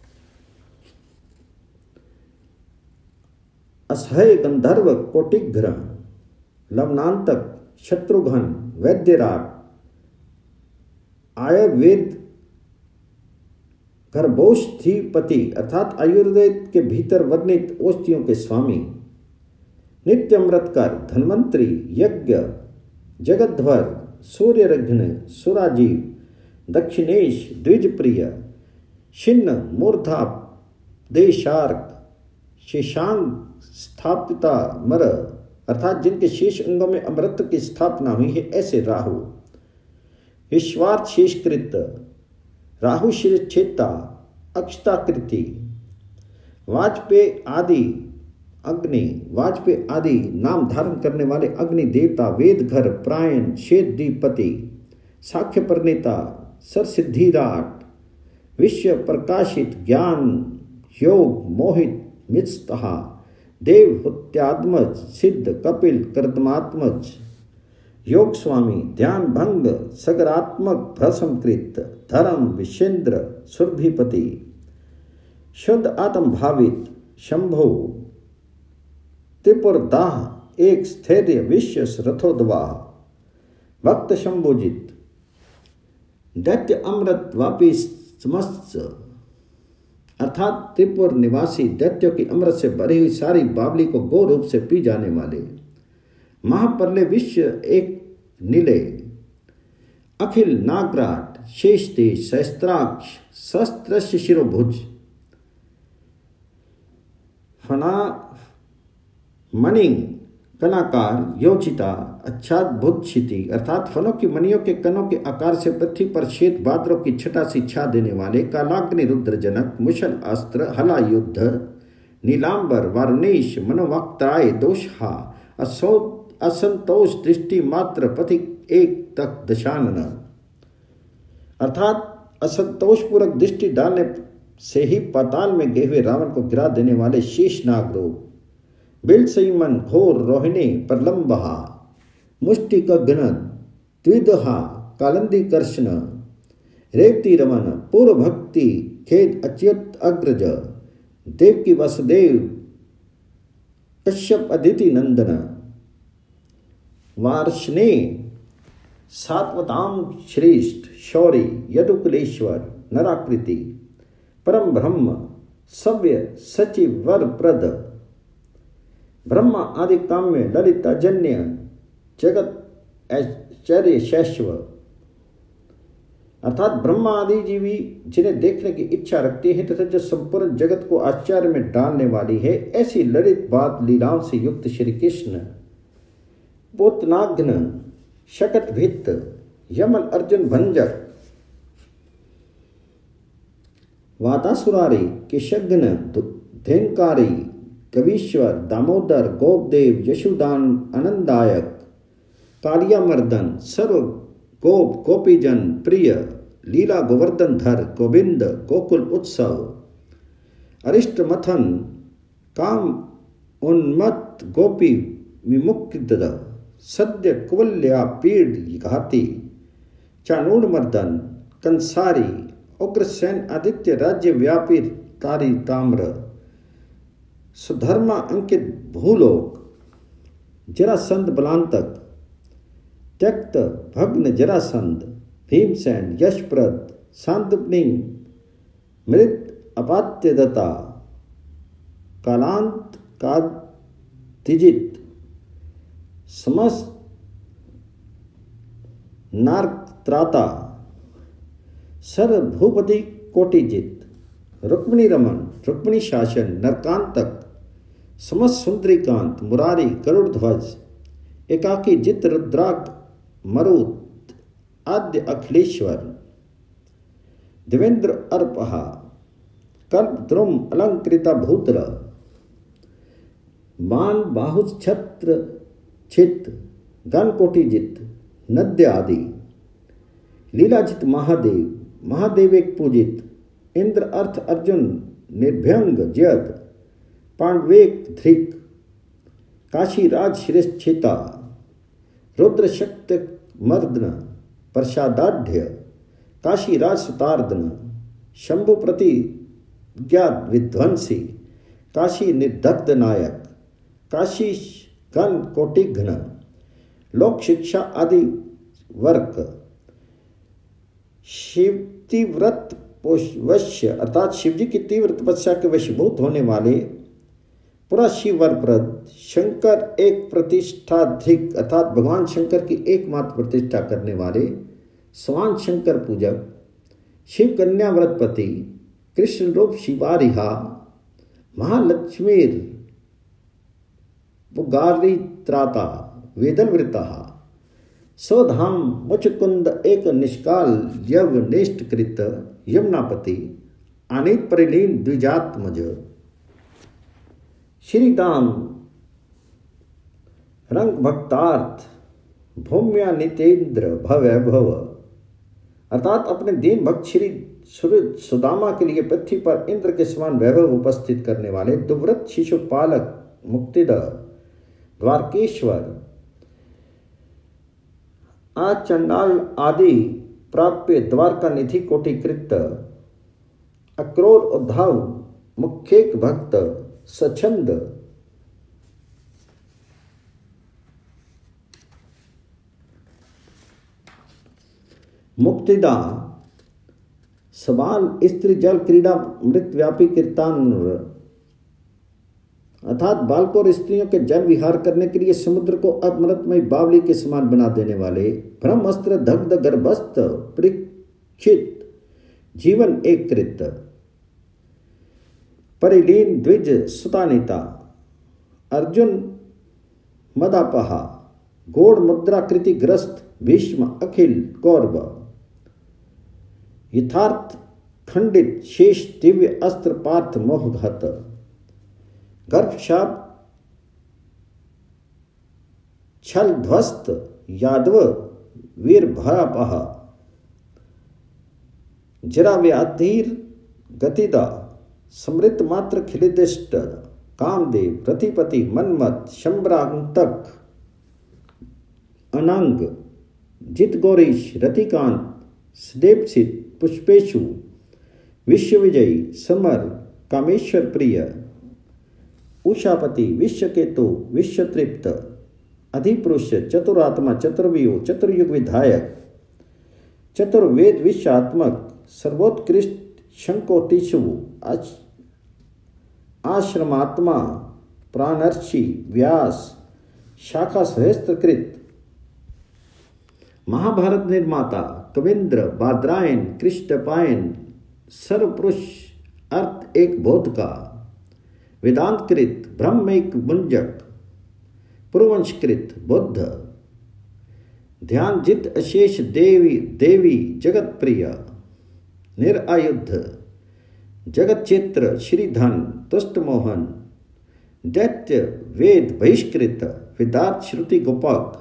असह्य गंधर्व कोटिघ्र, लवनांतक शत्रुघ्न वैद्यराट, आयुर्वेद गर्भोष्ठीपति अर्थात आयुर्वेद के भीतर वर्णित औषधियों के स्वामी, नित्य अमृतकर धन्वंतरी यज्ञ जगद्ध्वर सूर्यरघ्न सुराजीव, दक्षिणेश द्विजप्रिय, छिन्न मूर्धा देशार्क, शेषांग स्थापिता मर अर्थात जिनके शेष अंगों में अमृत की स्थापना हुई है ऐसे राहु, विश्वार्थ शेषकृत, राहु शिरच्छेता अक्षताकृति, वाजपेय आदि अग्नि वाजपेय आदि नाम धारण करने वाले अग्नि देवता, वेदघर प्रायण शेदीपति, साख्य प्रणेता सरसिद्धिराट, विश्व प्रकाशित ज्ञान योग मोहित मित्स्तहा, देवहुत्यात्मज सिद्ध कपिल कर्दमात्मज, योग स्वामी ध्यान भंग सगरात्मक भ्रसमकृत, धर्म विशेंद्र सुरभिपति, शुद्ध आत्म भावित शंभो, त्रिपुरदाह एक स्थैर्य विश्व रथोद्वाह, भक्त शंभुजित, दैत्य अमृत वापी समस्त अर्थात त्रिपुर निवासी दैत्यों की अमृत से भरी हुई सारी बावली को गो रूप से पी जाने वाले, महाप्रलय विश्व एक नीले, अखिल नागराट शेषते सहस्त्राक्ष सहस्त्रस्य शिरोभुज, फना मणि कनाकार योचिता अच्छाद्भुत क्षिति अर्थात फलों की मणियों के कणों के आकार से पृथ्वी पर श्वेत बादलों की छटा सी छा देने वाले, कालाग्नि रुद्रजनक मुशल अस्त्र हला युद्ध, नीलांबर वारुणेश मनोवक्त्राय दोषहा, असो असंतोष दृष्टि मात्र पथिक एक तक दशानन अर्थात असंतोषपूर्वक दृष्टि डालने से ही पाताल में गए हुए रावण को गिरा देने वाले शेषनाग रूप, बिलसईमन घोर रोहिणी प्रलंबहा, मुष्टि का गणन द्विदहा कालंदी कर्षण, रेवती रमन पूर्व भक्ति खेद अच्युत अग्रज, देवकी वसुदेव कश्यप अदिति नंदन, वार्ष्णे सात्वताम श्रेष्ठ शौरी यदुकुलेश्वर नराकृति, परम ब्रह्म सव्य सचिव वर प्रद, ब्रह्मा आदि काम्य ललिताजन्य जगत ऐश्वर्य शैश्व अर्थात ब्रह्मा आदि जीवी जिन्हें देखने की इच्छा रखते हैं तथा जो संपूर्ण जगत को आश्चर्य में डालने वाली है, ऐसी ललित बात लीलाओं से युक्त श्री कृष्ण, पोतनाग्न शकट भित्त यमल अर्जुन भंजक, वातासुरारी किशग्न धेनकारी, कवीश्वर दामोदर गोपदेव यशुदान आनंदायक, कालियामर्दन सर्व गोप गोपीजन प्रिय, लीला गोवर्धन धर गोविंद गोकुल उत्सव, अरिष्ट मथन काम उन्मत्त गोपी विमुक्त सद्य कुवल्या पीड़ घाती चाणूर मर्दन कंसारी उग्रसेन आदित्य राज्य व्यापी तारी ताम्र सुधर्मा अंकित भूलोक जरासंध बलांतक त्यक्त भग्न जरासंध भीमसेन यशप्रद सांदुपनी मृत अपात्य दत्ता कालांत का तिजित समस्त नारक त्राता सर्वभूपति कोटिजित रुक्मिणी रमन रुक्मिणी शासन नरकांतक समस्त सुंदरीकांत मुरारी गरुड़ ध्वज एकाकी जित रुद्राक मरुत आद्य अखिलेश्वर देवेंद्र अर्पहा कल्प द्रुम अलंकृता भूत्र मान बाहु छत्र चित गणकोटिजित नद्य आदि लीलाजित महादेव महादेव एक पूजित इंद्र अर्थ अर्जुन निर्भयंग जयद पांडवेक ध्रिक काशी राज श्रेष्ठिता रुद्र शक्त मर्दन प्रसादाढ़ काशी राज सुतार्दन शंभु प्रति ज्ञात विध्वंसी काशी निर्दग्ध नायक काशी गण कोटिघ्न लोक शिक्षा आदि वर्क शिव तीव्रत वश्य अर्थात शिवजी की तीव्र तपस्या के वशीभूत होने वाले पुरा शिव वरप्रद शंकर एक प्रतिष्ठाधिक अर्थात भगवान शंकर की एकमात्र प्रतिष्ठा करने वाले स्वान शंकर पूजक शिव कन्या व्रतपति कृष्ण रूप शिवारिहा महालक्ष्मीर पुगारी त्राता वेदन वृता स्वधाम मुचकुंद एक निष्काल यव निष्ठ कृत यमुनापति अनित परिलीन द्विजात्मज श्री दाम रंग भक्तार्थ भूम्या नितेंद्र भवैभव अर्थात अपने दीन भक्त श्री सूरज सुदामा के लिए पृथ्वी पर इंद्र के समान वैभव उपस्थित करने वाले दुव्रत शिशुपालक मुक्तिद द्वारकेश्वर आज चंडाल आदि प्राप्य द्वारका निधि कोटिकृत अक्रोर उद्धव मुख्येक भक्त सछंद मुक्तिदा सवाल स्त्री जल क्रीड़ा मृत व्यापी कीर्तान अर्थात बालकों और स्त्रियों के जल विहार करने के लिए समुद्र को अमृतमय बावली के समान बना देने वाले ब्रह्मस्त्र दग्ध गर्भस्थ परीक्षित जीवन एक कृत परिलीन द्विज सुतानिता अर्जुन मदापहा गोड़ मुद्राकृति ग्रस्त भीष्म अखिल कौरव यथार्थ खंडित शेष दिव्य अस्त्र पार्थ मोहघात गर्भशाप छल ध्वस्त यादव वीर भयापह जरा व्याधीर गतिदा समृत मात्र खिलिदिष्ट कामदेव रतिपति मनमत शंबरांतक अनंग जित गौरीश रतिकांत सदेवसित पुष्पेशु विश्वविजयी समर कामेश्वर प्रिय उषापति विश्वकेतु विश्वतृप्त अधिपुरुष चतुरात्मा चतुर्व्यूह चतुर्युग विधायक चतुर्वेद विश्वात्मक सर्वोत्कृष्ट शंकोटिशु आश्रमात्मा प्राणर्षि व्यास शाखा सहस्त्रकृत महाभारत निर्माता कविंद्र बादरायन कृष्णपायन सर्वपुरुष अर्थ एक बोध का वेदांतकृत ब्रह्मिक मुंजक पुरवंशकृत बुद्ध ध्यानजित अशेष देवी देवी जगत प्रिय निरायुद्ध जगत चित्र श्रीधन तुष्ट मोहन दैत्य वेद बहिष्कृत विदार्थ श्रुति गोपक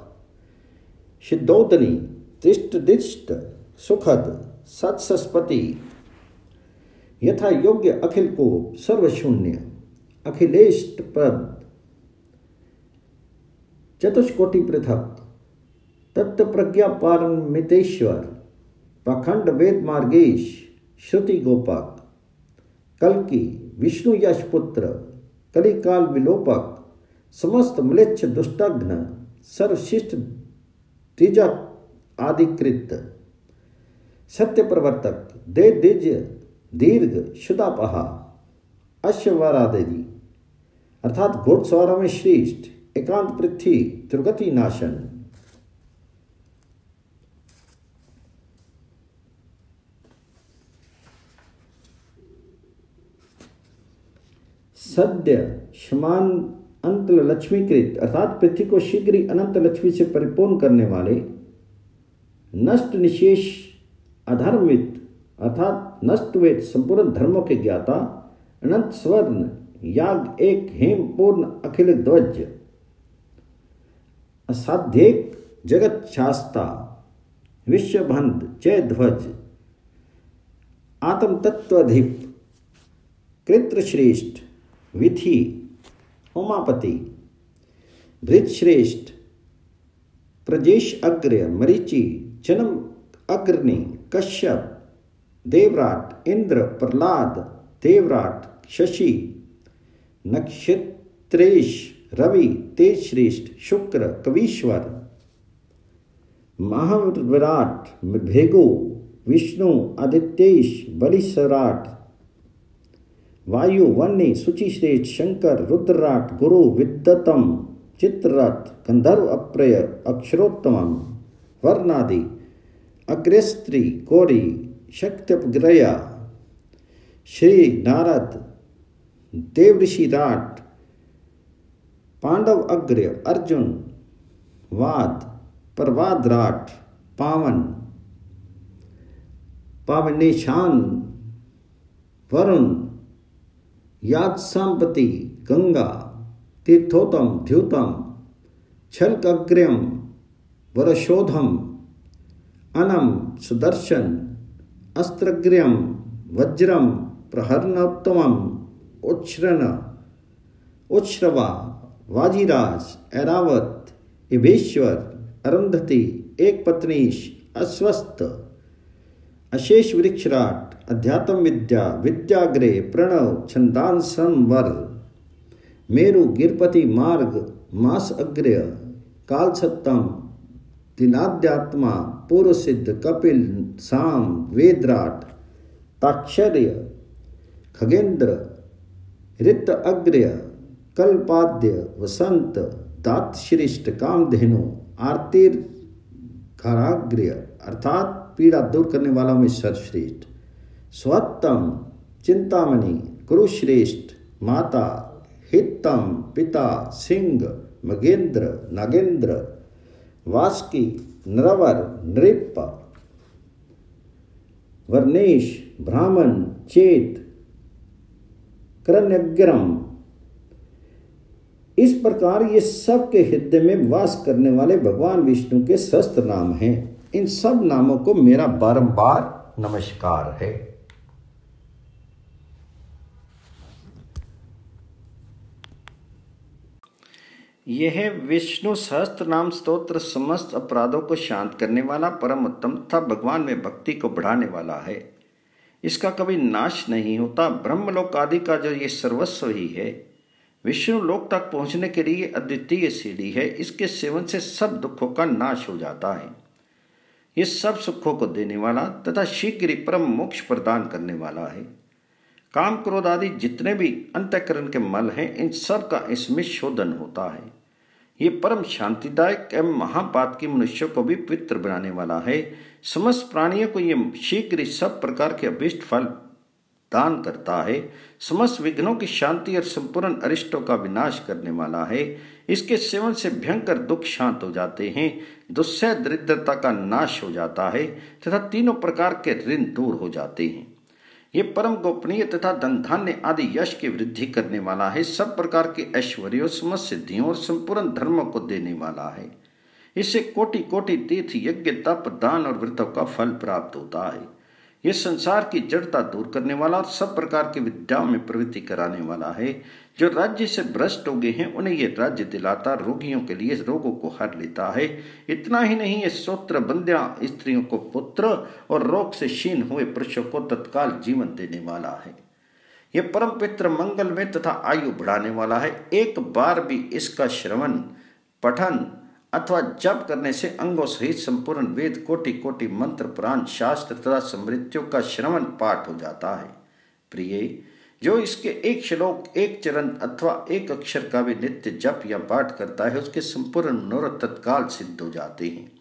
सिद्धोदनी तिष्ट दिष्ट सुखद सत्सस्पति यथा योग्य अखिल को सर्वशून्य अखिलेष्ट पद चतुष्कोटि पृथक तत्व प्रज्ञा पारमितेश्वर पाखंड वेद मार्गेश श्रुति गोपक कल्कि विष्णु यश पुत्र कलिकाल विलोपक समस्त म्लेच्छ दुष्टघ्न सर्वशिष्ट द्विजक आदिकृत सत्य प्रवर्तक दे दिज दीर्घ शुदापहा अश्वरादि अर्थात घोड़सवारों में श्रेष्ठ एकांत पृथ्वी दुर्गति नाशन। सद्य समान अंत लक्ष्मीकृत अर्थात पृथ्वी को शीघ्र ही अनंत लक्ष्मी से परिपूर्ण करने वाले नष्ट निशेष अधर्मित अर्थात नष्ट वेद संपूर्ण धर्मों के ज्ञाता अनंत स्वर्ण याग एक हेम पूर्ण अखिल ध्वज असाध्येक जगत शास्ता विश्वबंध जय ध्वज आत्म तत्वधिप कृत्रश्रेष्ठ विधि उमापति भृतश्रेष्ठ प्रजेश अग्र्य मरीचि जन्म अग्रणी कश्यप देवराट इंद्र प्रहलाद देवराट शशि नक्षत्रेश रवि तेजश्रेष्ठ शुक्र कवीश्वर महाविराट भृगु विष्णु आदित्येश बलिसराट वायु वन्य शुचिश्रेष्ठ शंकर रुद्रराट गुरु विद्वतम चित्ररथ गंधर्व अप्रय अक्षरोत्तम वर्णादि अग्रस्त्री गौरी शक्त्यपग्रया श्री नारद देवऋषि राट पांडव अग्र्य अर्जुन वाद प्रवाद राट पावन पावनेशान वरुण याद संपति गंगा तीर्थोतम द्युतम छलकग्र्यम वरशोधम अनम सुदर्शन अस्त्रग्र्यम वज्रम प्रहरनोत्तमम उच्छ्रन उच्छ्रवा वाजीराज ऐरावत इभेश्वर अरुंधति एक पत्नीश अस्वस्थ अशेष वृक्षराट अध्यात्म विद्या विद्याग्रे प्रणव छंदांसन वर मेरु गिरपति मार्ग मास अग्र्य कालसत्तम दिनाध्यात्मा पूर्व सिद्ध कपिल साम वेदराट ताक्षर्य खगेंद्र ऋत अग्र्य कल्पाद्य वसंत दातश्रेष्ठ कामधेनु आरतीर घराग्र्य अर्थात पीड़ा दूर करने वालों में सर्वश्रेष्ठ स्वत्तम चिंतामणि कुरुश्रेष्ठ माता हितम पिता सिंह मगेंद्र नागेंद्र वास्की नरवर नृप वर्णेश ब्राह्मण चेत करण्यग्रम। इस प्रकार ये सब के हृदय में वास करने वाले भगवान विष्णु के सहस्त्र नाम हैं। इन सब नामों को मेरा बारंबार नमस्कार है। यह विष्णु सहस्त्र नाम स्तोत्र समस्त अपराधों को शांत करने वाला परम उत्तम तथा भगवान में भक्ति को बढ़ाने वाला है। इसका कभी नाश नहीं होता। ब्रह्मलोक आदि का जो ये सर्वस्व ही है, विष्णु लोक तक पहुंचने के लिए अद्वितीय सीढ़ी है। इसके सेवन से सब दुखों का नाश हो जाता है। ये सब सुखों को देने वाला तथा शीघ्र ही परम मोक्ष प्रदान करने वाला है। काम क्रोध आदि जितने भी अंतःकरण के मल हैं, इन सब का इसमें शोधन होता है। ये परम शांतिदायक एवं महापातकी मनुष्यों को भी पवित्र बनाने वाला है। समस्त प्राणियों को ये शीघ्र ही सब प्रकार के अभीष्ट फल दान करता है। समस्त विघ्नों की शांति और संपूर्ण अरिष्टों का विनाश करने वाला है। इसके सेवन से भयंकर दुख शांत हो जाते हैं, दुस्सह दरिद्रता का नाश हो जाता है तथा तीनों प्रकार के ऋण दूर हो जाते हैं। ये परम गोपनीय तथा धन धान्य आदि यश की वृद्धि करने वाला है। सब प्रकार के ऐश्वर्यों समस्त सिद्धियों और संपूर्ण धर्मों को देने वाला है। इससे कोटि कोटि तीर्थ यज्ञ तप दान और व्रतों का फल प्राप्त होता है। यह संसार की जड़ता दूर करने वाला और सब प्रकार की विद्याओं में प्रवृत्ति कराने वाला है। जो राज्य से भ्रष्ट हो गए हैं उन्हें यह राज्य दिलाता, रोगियों के लिए रोगों को हर लेता है। इतना ही नहीं, यह सोत्र बंध्या स्त्रियों को पुत्र और रोग से क्षीण हुए पुरुषों को तत्काल जीवन देने वाला है। यह परम पवित्र मंगल में तथा आयु बढ़ाने वाला है। एक बार भी इसका श्रवण, पठन अथवा जप करने से अंगों सहित संपूर्ण वेद, कोटि कोटि मंत्र, पुराण, शास्त्र तथा स्मृतियों का श्रवण पाठ हो जाता है। प्रिय, जो इसके एक श्लोक, एक चरण अथवा एक अक्षर का भी नित्य जप या पाठ करता है, उसके संपूर्ण मनोरथ तत्काल सिद्ध हो जाते हैं।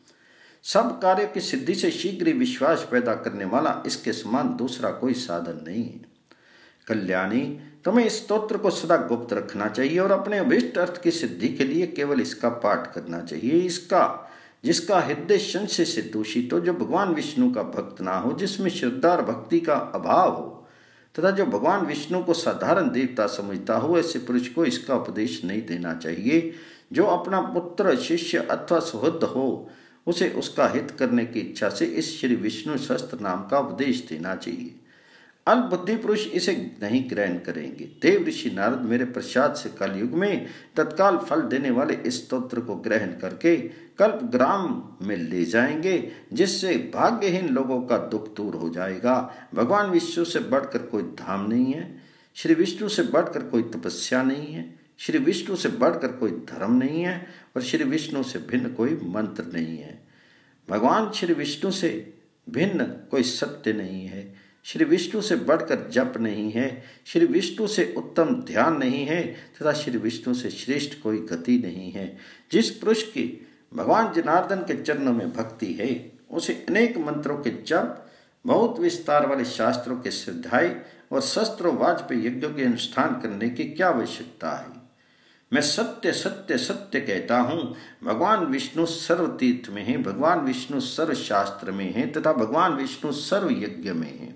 सब कार्य की सिद्धि से शीघ्र ही विश्वास पैदा करने वाला इसके समान दूसरा कोई साधन नहीं है। कल्याणी, तुम्हें इस स्तोत्र को सदा गुप्त रखना चाहिए और अपने अभिष्ट अर्थ की सिद्धि के लिए केवल इसका पाठ करना चाहिए। इसका जिसका हृदय संशय से दूषित हो, जो भगवान विष्णु का भक्त ना हो, जिसमें श्रद्धा और भक्ति का अभाव हो तथा जो भगवान विष्णु को साधारण देवता समझता हो, ऐसे पुरुष को इसका उपदेश नहीं देना चाहिए। जो अपना पुत्र, शिष्य अथवा सुहृद हो, उसे उसका हित करने की इच्छा से इस श्री विष्णु सहस्त्र नाम का उपदेश देना चाहिए। अल्प बुद्धि पुरुष इसे नहीं ग्रहण करेंगे। देव ऋषि नारद मेरे प्रसाद से कलयुग में तत्काल फल देने वाले इस स्तोत्र को ग्रहण करके कल्प ग्राम में ले जाएंगे, जिससे भाग्यहीन लोगों का दुख दूर हो जाएगा। भगवान विष्णु से बढ़कर कोई धाम नहीं है, श्री विष्णु से बढ़कर कोई तपस्या नहीं है, श्री विष्णु से बढ़कर कोई धर्म नहीं है और श्री विष्णु से भिन्न कोई मंत्र नहीं है। भगवान श्री विष्णु से भिन्न कोई सत्य नहीं है, श्री विष्णु से बढ़कर जप नहीं है, श्री विष्णु से उत्तम ध्यान नहीं है तथा श्री विष्णु से श्रेष्ठ कोई गति नहीं है। जिस पुरुष की भगवान जनार्दन के चरणों में भक्ति है, उसे अनेक मंत्रों के जप, बहुत विस्तार वाले शास्त्रों के स्वाध्याय और शस्त्रों वाजपेयी यज्ञों के अनुष्ठान करने की क्या आवश्यकता है। मैं सत्य सत्य सत्य कहता हूँ, भगवान विष्णु सर्व तीर्थ में है, भगवान विष्णु सर्व शास्त्र में है तथा भगवान विष्णु सर्व यज्ञ में है।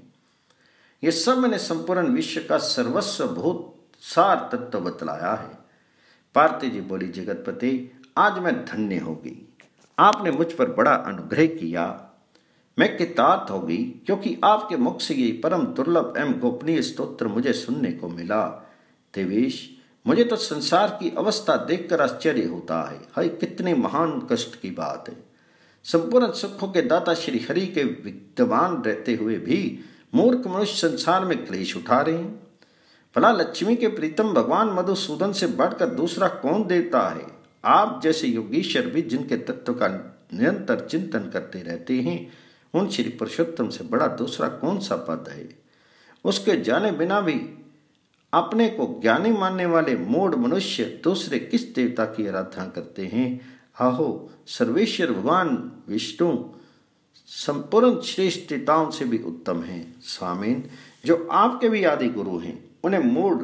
ये सब मैंने संपूर्ण विश्व का सर्वस्व भूत सार तत्व बतलाया है। पार्वती जी बोली, जगतपति आज मैं धन्य होगी, आपने मुझ पर बड़ा अनुग्रह किया। मैं कृतार्थ होगी क्योंकि आपके मुख से ये परम दुर्लभ एवं गोपनीय स्तोत्र मुझे सुनने को मिला। देवेश, मुझे तो संसार की अवस्था देखकर आश्चर्य होता है। हाय, कितने महान कष्ट की बात है। संपूर्ण सुखों के दाता श्री हरि के विद्यमान रहते हुए भी मूर्ख मनुष्य संसार में क्लेश उठा रहे हैं। भला लक्ष्मी के प्रीतम भगवान मधुसूदन से बढ़कर दूसरा कौन देवता है। आप जैसे योगीश्वर भी जिनके तत्व का निरंतर चिंतन करते रहते हैं, उन श्री पुरुषोत्तम से बड़ा दूसरा कौन सा पद है। उसके जाने बिना भी अपने को ज्ञानी मानने वाले मूढ़ मनुष्य दूसरे किस देवता की आराधना करते हैं। आहो, सर्वेश्वर भगवान विष्णु संपूर्ण श्रेष्ठ देवताओं से भी उत्तम हैं। स्वामीन, जो आपके भी आदि गुरु हैं, उन्हें मूढ़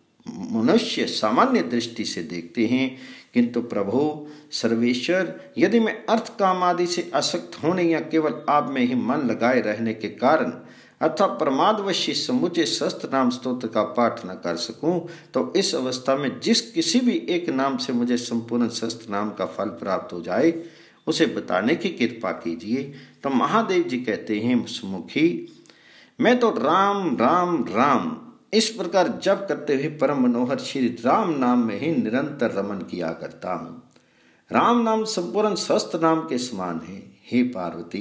मनुष्य सामान्य दृष्टि से देखते हैं, किंतु प्रभु सर्वेश्वर, यदि मैं अर्थ काम आदि से आसक्त होने या केवल आप में ही मन लगाए रहने के कारण अथवा प्रमादवश समूचे शस्त्र नाम स्तोत्र का पाठ न कर सकूं, तो इस अवस्था में जिस किसी भी एक नाम से मुझे संपूर्ण शस्त्र नाम का फल प्राप्त हो जाए, उसे बताने की कृपा कीजिए। तो महादेव जी कहते हैं, सुमुखी, मैं तो राम राम राम इस प्रकार जप करते हुए परम मनोहर श्री राम नाम में ही निरंतर रमन किया करता हूँ। राम नाम संपूर्ण शस्त्र नाम के समान है। हे पार्वती,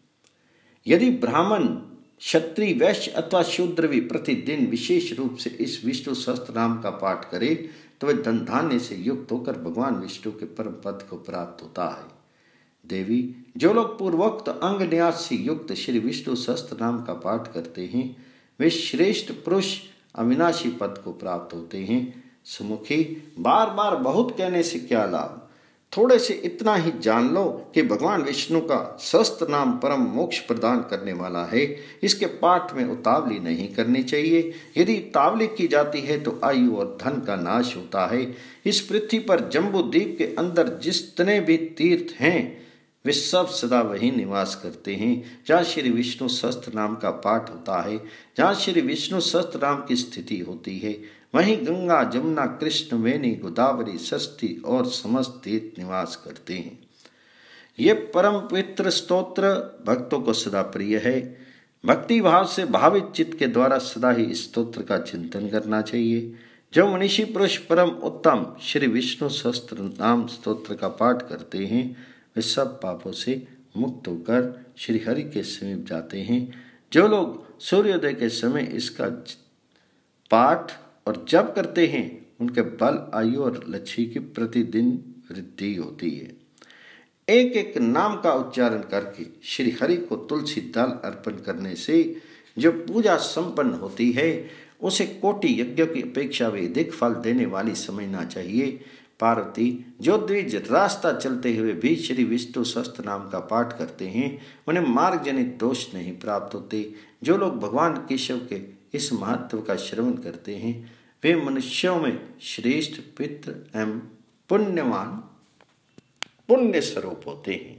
यदि ब्राह्मण, क्षत्रिय, वैश्य अथवा शूद्र भी प्रतिदिन विशेष रूप से इस विष्णु सहस्त्र नाम का पाठ करे, तो वह धन धान्य से युक्त होकर भगवान विष्णु के परम पद को प्राप्त होता है। देवी, जो लोग पूर्वोक्त अंग न्यास से युक्त श्री विष्णु सहस्त्र नाम का पाठ करते हैं, वे श्रेष्ठ पुरुष अविनाशी पद को प्राप्त होते हैं। सुमुखी, बार बार बहुत कहने से क्या लाभ, थोड़े से इतना ही जान लो कि भगवान विष्णु का सहस्त्र नाम परम मोक्ष प्रदान करने वाला है। इसके पाठ में उतावली नहीं करनी चाहिए। यदि उतावली की जाती है तो आयु और धन का नाश होता है। इस पृथ्वी पर जम्बू द्वीप के अंदर जितने भी तीर्थ हैं, वे सब सदा वही निवास करते हैं जहाँ श्री विष्णु सहस्त्र नाम का पाठ होता है। जहाँ श्री विष्णु सहस्त्र नाम की स्थिति होती है, वहीं गंगा, जमुना, कृष्ण, वेणी, गोदावरी, सरस्वती और समस्त तीर्थ निवास करते हैं। ये परम पवित्र स्तोत्र भक्तों को सदा प्रिय है। भक्ति भाव से भावित चित्त के द्वारा सदा ही इस स्तोत्र का चिंतन करना चाहिए। जो मनीषी पुरुष परम उत्तम श्री विष्णु सहस्त्र नाम स्तोत्र का पाठ करते हैं वे सब पापों से मुक्त होकर श्री हरि के समीप जाते हैं। जो लोग सूर्योदय के समय इसका पाठ और जप करते हैं उनके बल, आयु और लक्ष्मी की प्रतिदिन वृद्धि होती है। एक एक नाम का उच्चारण करके श्री हरि को तुलसी दल अर्पण करने से जो पूजा संपन्न होती है उसे कोटि यज्ञों की अपेक्षा भी अधिक फल देने वाली समझना चाहिए। पार्वती जो द्विज रास्ता चलते हुए भी श्री विष्णु सहस्त्र नाम का पाठ करते हैं उन्हें मार्ग जनित दोष नहीं प्राप्त होते। जो लोग भगवान केशव के इस महत्व का श्रवण करते हैं वे मनुष्यों में श्रेष्ठ पितृ एवं पुण्यवान पुण्य स्वरूप होते हैं।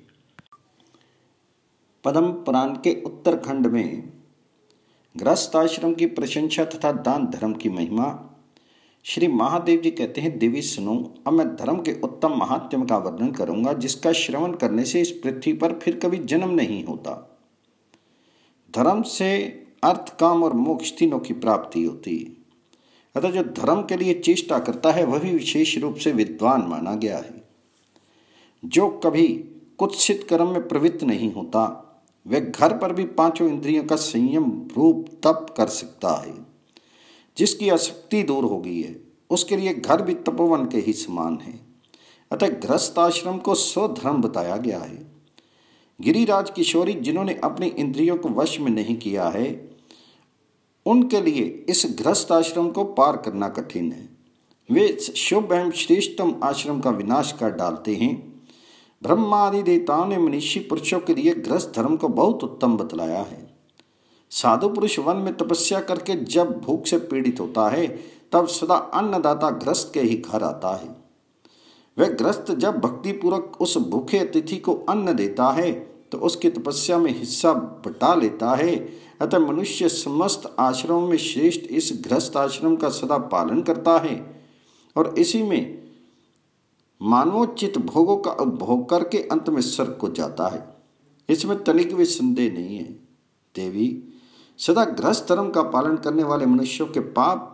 पद्म पुराण के उत्तरखंड में गृहस्थ आश्रम की प्रशंसा तथा दान धर्म की महिमा। श्री महादेव जी कहते हैं, देवी सुनो, अब मैं धर्म के उत्तम महात्म्य का वर्णन करूंगा जिसका श्रवण करने से इस पृथ्वी पर फिर कभी जन्म नहीं होता। धर्म से अर्थ, काम और मोक्ष तीनों की प्राप्ति होती है। अतः जो धर्म के लिए चेष्टा करता है वह भी विशेष रूप से विद्वान माना गया है। जो कभी कुत्सित कर्म में प्रवृत्त नहीं होता वह घर पर भी पांचों इंद्रियों का संयम रूप तप कर सकता है। जिसकी आसक्ति दूर हो गई है उसके लिए घर भी तपोवन के ही समान है। अतः गृहस्थ आश्रम को स्वधर्म बताया गया है। गिरिराज किशोरी जिन्होंने अपनी इंद्रियों को वश में नहीं किया है उनके लिए इस गृहस्थ आश्रम को पार करना कठिन है। वे शुभ एवं श्रेष्ठतम आश्रम का विनाश कर डालते हैं। ब्रह्मा आदि देवताओं ने मनीषी पुरुषों के लिए गृहस्थ धर्म को बहुत उत्तम बतलाया है। साधु पुरुष वन में तपस्या करके जब भूख से पीड़ित होता है तब सदा अन्नदाता गृहस्थ के ही घर आता है। वह गृहस्थ जब भक्तिपूर्वक उस भूखे अतिथि को अन्न देता है तो उसकी तपस्या में हिस्सा बटा लेता है। अतः मनुष्य समस्त आश्रमों में श्रेष्ठ इस गृहस्थ आश्रम का सदा पालन करता है और इसी में मानवोचित भोगों का उपभोग करके अंत में स्वर्ग को जाता है। इसमें तनिक भी संदेह नहीं है। देवी, सदा गृहस्थ धर्म का पालन करने वाले मनुष्यों के पाप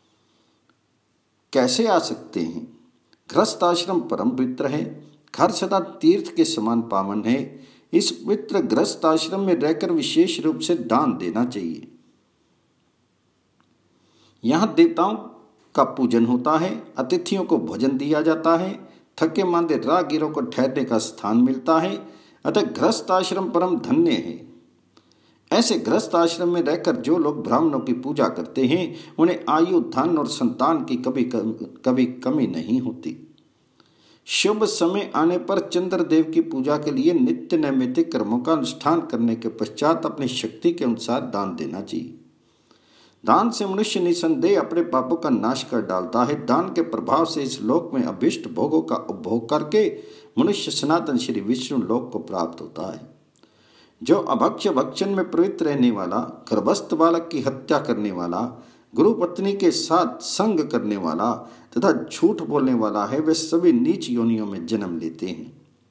कैसे आ सकते हैं? गृहस्थ आश्रम परम पवित्र है। घर सदा तीर्थ के समान पावन है। इस पवित्र गृहस्थ आश्रम में रहकर विशेष रूप से दान देना चाहिए। यहाँ देवताओं का पूजन होता है, अतिथियों को भोजन दिया जाता है, थके मांदे राहगीरों को ठहरने का स्थान मिलता है। अतः गृहस्थ आश्रम परम धन्य है। ऐसे गृहस्थ आश्रम में रहकर जो लोग ब्राह्मणों की पूजा करते हैं उन्हें आयु, धन और संतान की कभी कभी कमी नहीं होती। शुभ समय आने पर चंद्रदेव की पूजा के लिए नित्य नैमित्तिक कर्मों का अनुष्ठान करने के पश्चात अपनी शक्ति के अनुसार दान देना चाहिए। दान से मनुष्य निसंदेह अपने पापों का नाश कर डालता है। दान के प्रभाव से इस लोक में अभिष्ट भोगों का उपभोग करके मनुष्य सनातन श्री विष्णु लोक को प्राप्त होता है। जो अभक्ष्य भक्षण में प्रवृत्त रहने वाला, गर्भस्थ बालक की हत्या करने वाला, गुरु पत्नी के साथ संग करने वाला तथा झूठ बोलने वाला है वे सभी नीच योनियों में जन्म लेते हैं।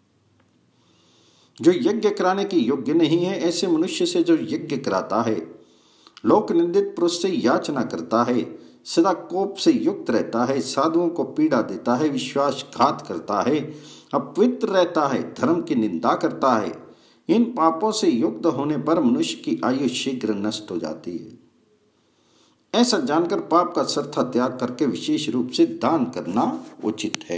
जो यज्ञ कराने के योग्य नहीं है ऐसे मनुष्य से जो यज्ञ कराता है, लोक निंदित पुरुष से याचना करता है, सदा कोप से युक्त रहता है, साधुओं को पीड़ा देता है, विश्वासघात करता है, अपवित्र रहता है, धर्म की निंदा करता है, इन पापों से युक्त होने पर मनुष्य की आयु शीघ्र नष्ट हो जाती है। ऐसा जानकर पाप का सर्था त्याग करके विशेष रूप से दान करना उचित है।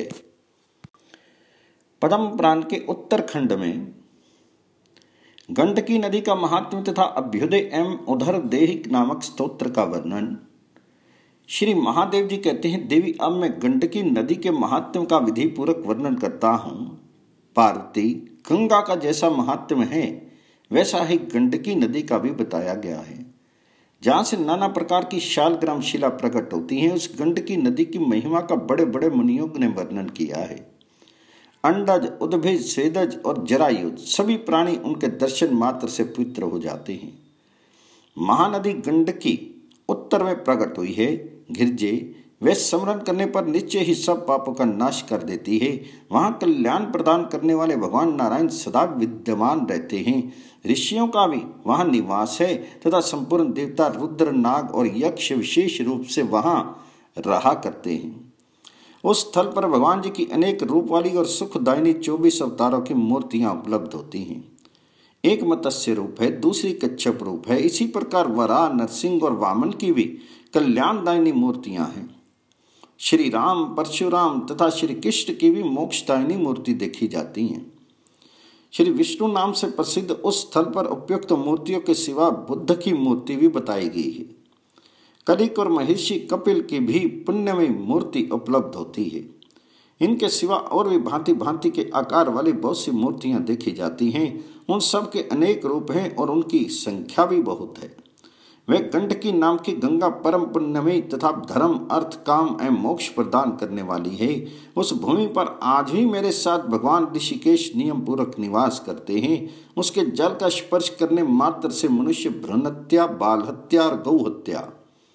पद्म पुराण के उत्तरखंड में गंडकी नदी का महात्म्य तथा अभ्युदय एवं उधर देहिक नामक स्तोत्र का वर्णन। श्री महादेव जी कहते हैं, देवी अब मैं गंडकी नदी के महात्म्य का विधि पूर्वक वर्णन करता हूँ। पार्वती, गंगा का जैसा महात्म्य है वैसा ही गंडकी नदी का भी बताया गया है। जहाँ से नाना प्रकार की शालग्राम शिला प्रकट होती हैं, उस गंडकी नदी की महिमा का बड़े बड़े मुनियों ने वर्णन किया है। अंडज, उद्भिज, स्वेदज और जरायुज सभी प्राणी उनके दर्शन मात्र से पवित्र हो जाते हैं। महानदी गंडकी उत्तर में प्रकट हुई है। गिरजे वे स्मरण करने पर निश्चय ही सब पापों का नाश कर देती है। वहाँ कल्याण प्रदान करने वाले भगवान नारायण सदा विद्यमान रहते हैं। ऋषियों का भी वहां निवास है तथा संपूर्ण देवता रुद्र, नाग और यक्ष विशेष रूप से वहां रहा करते हैं। उस स्थल पर भगवान जी की अनेक रूप वाली और सुखदायिनी चौबीस अवतारों की मूर्तियां उपलब्ध होती हैं। एक मत्स्य रूप है, दूसरी कच्छप रूप है। इसी प्रकार वराह, नरसिंह और वामन की भी कल्याणदायिनी मूर्तियां हैं। श्री राम, परशुराम तथा श्री कृष्ण की भी मोक्षदायिनी मूर्ति देखी जाती हैं। श्री विष्णु नाम से प्रसिद्ध उस स्थल पर उपयुक्त मूर्तियों के सिवा बुद्ध की मूर्ति भी बताई गई है। कलिक और महर्षि कपिल की भी पुण्यमयी मूर्ति उपलब्ध होती है। इनके सिवा और भी भांति भांति के आकार वाली बहुत सी मूर्तियां देखी जाती हैं। उन सब के अनेक रूप हैं और उनकी संख्या भी बहुत है। वे गंडकी नाम की गंगा परम पुण्यमयी तथा धर्म, अर्थ, काम एवं मोक्ष प्रदान करने वाली है। उस भूमि पर आज भी मेरे साथ भगवान ऋषिकेश नियम पूर्वक निवास करते हैं। उसके जल का स्पर्श करने मात्र से मनुष्य भ्रूण हत्या, बाल हत्या और गौ हत्या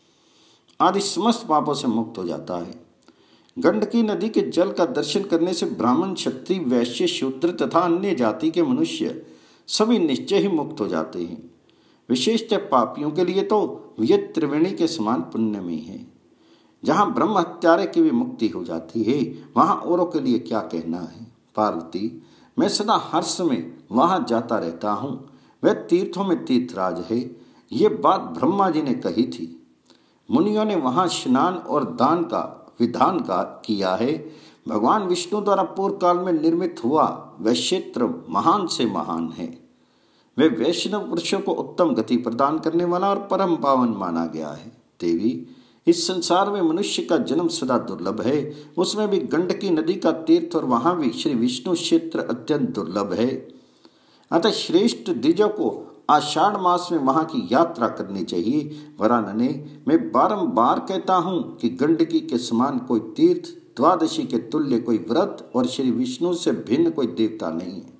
आदि समस्त पापों से मुक्त हो जाता है। गंडकी नदी के जल का दर्शन करने से ब्राह्मण, क्षत्रिय, वैश्य, शूद्र तथा अन्य जाति के मनुष्य सभी निश्चय ही मुक्त हो जाते हैं। विशेषतः पापियों के लिए तो ये त्रिवेणी के समान पुण्यमयी है। जहाँ ब्रह्म हत्यारे की भी मुक्ति हो जाती है, वहाँ औरों के लिए क्या कहना है। पार्वती, मैं सदा हर्ष में वहाँ जाता रहता हूँ। वह तीर्थों में तीर्थराज है। ये बात ब्रह्मा जी ने कही थी। मुनियों ने वहाँ स्नान और दान का विधान का किया है। भगवान विष्णु द्वारा पूर्व काल में निर्मित हुआ वह क्षेत्र महान से महान है। वे वैष्णव पुरुषों को उत्तम गति प्रदान करने वाला और परम पावन माना गया है। देवी, इस संसार में मनुष्य का जन्म सदा दुर्लभ है। उसमें भी गंडकी नदी का तीर्थ और वहां भी श्री विष्णु क्षेत्र अत्यंत दुर्लभ है। अतः श्रेष्ठ द्विजों को आषाढ़ मास में वहां की यात्रा करनी चाहिए। वरानने, मैं बारंबार कहता हूं कि गंडकी के समान कोई तीर्थ, द्वादशी के तुल्य कोई व्रत और श्री विष्णु से भिन्न कोई देवता नहीं है।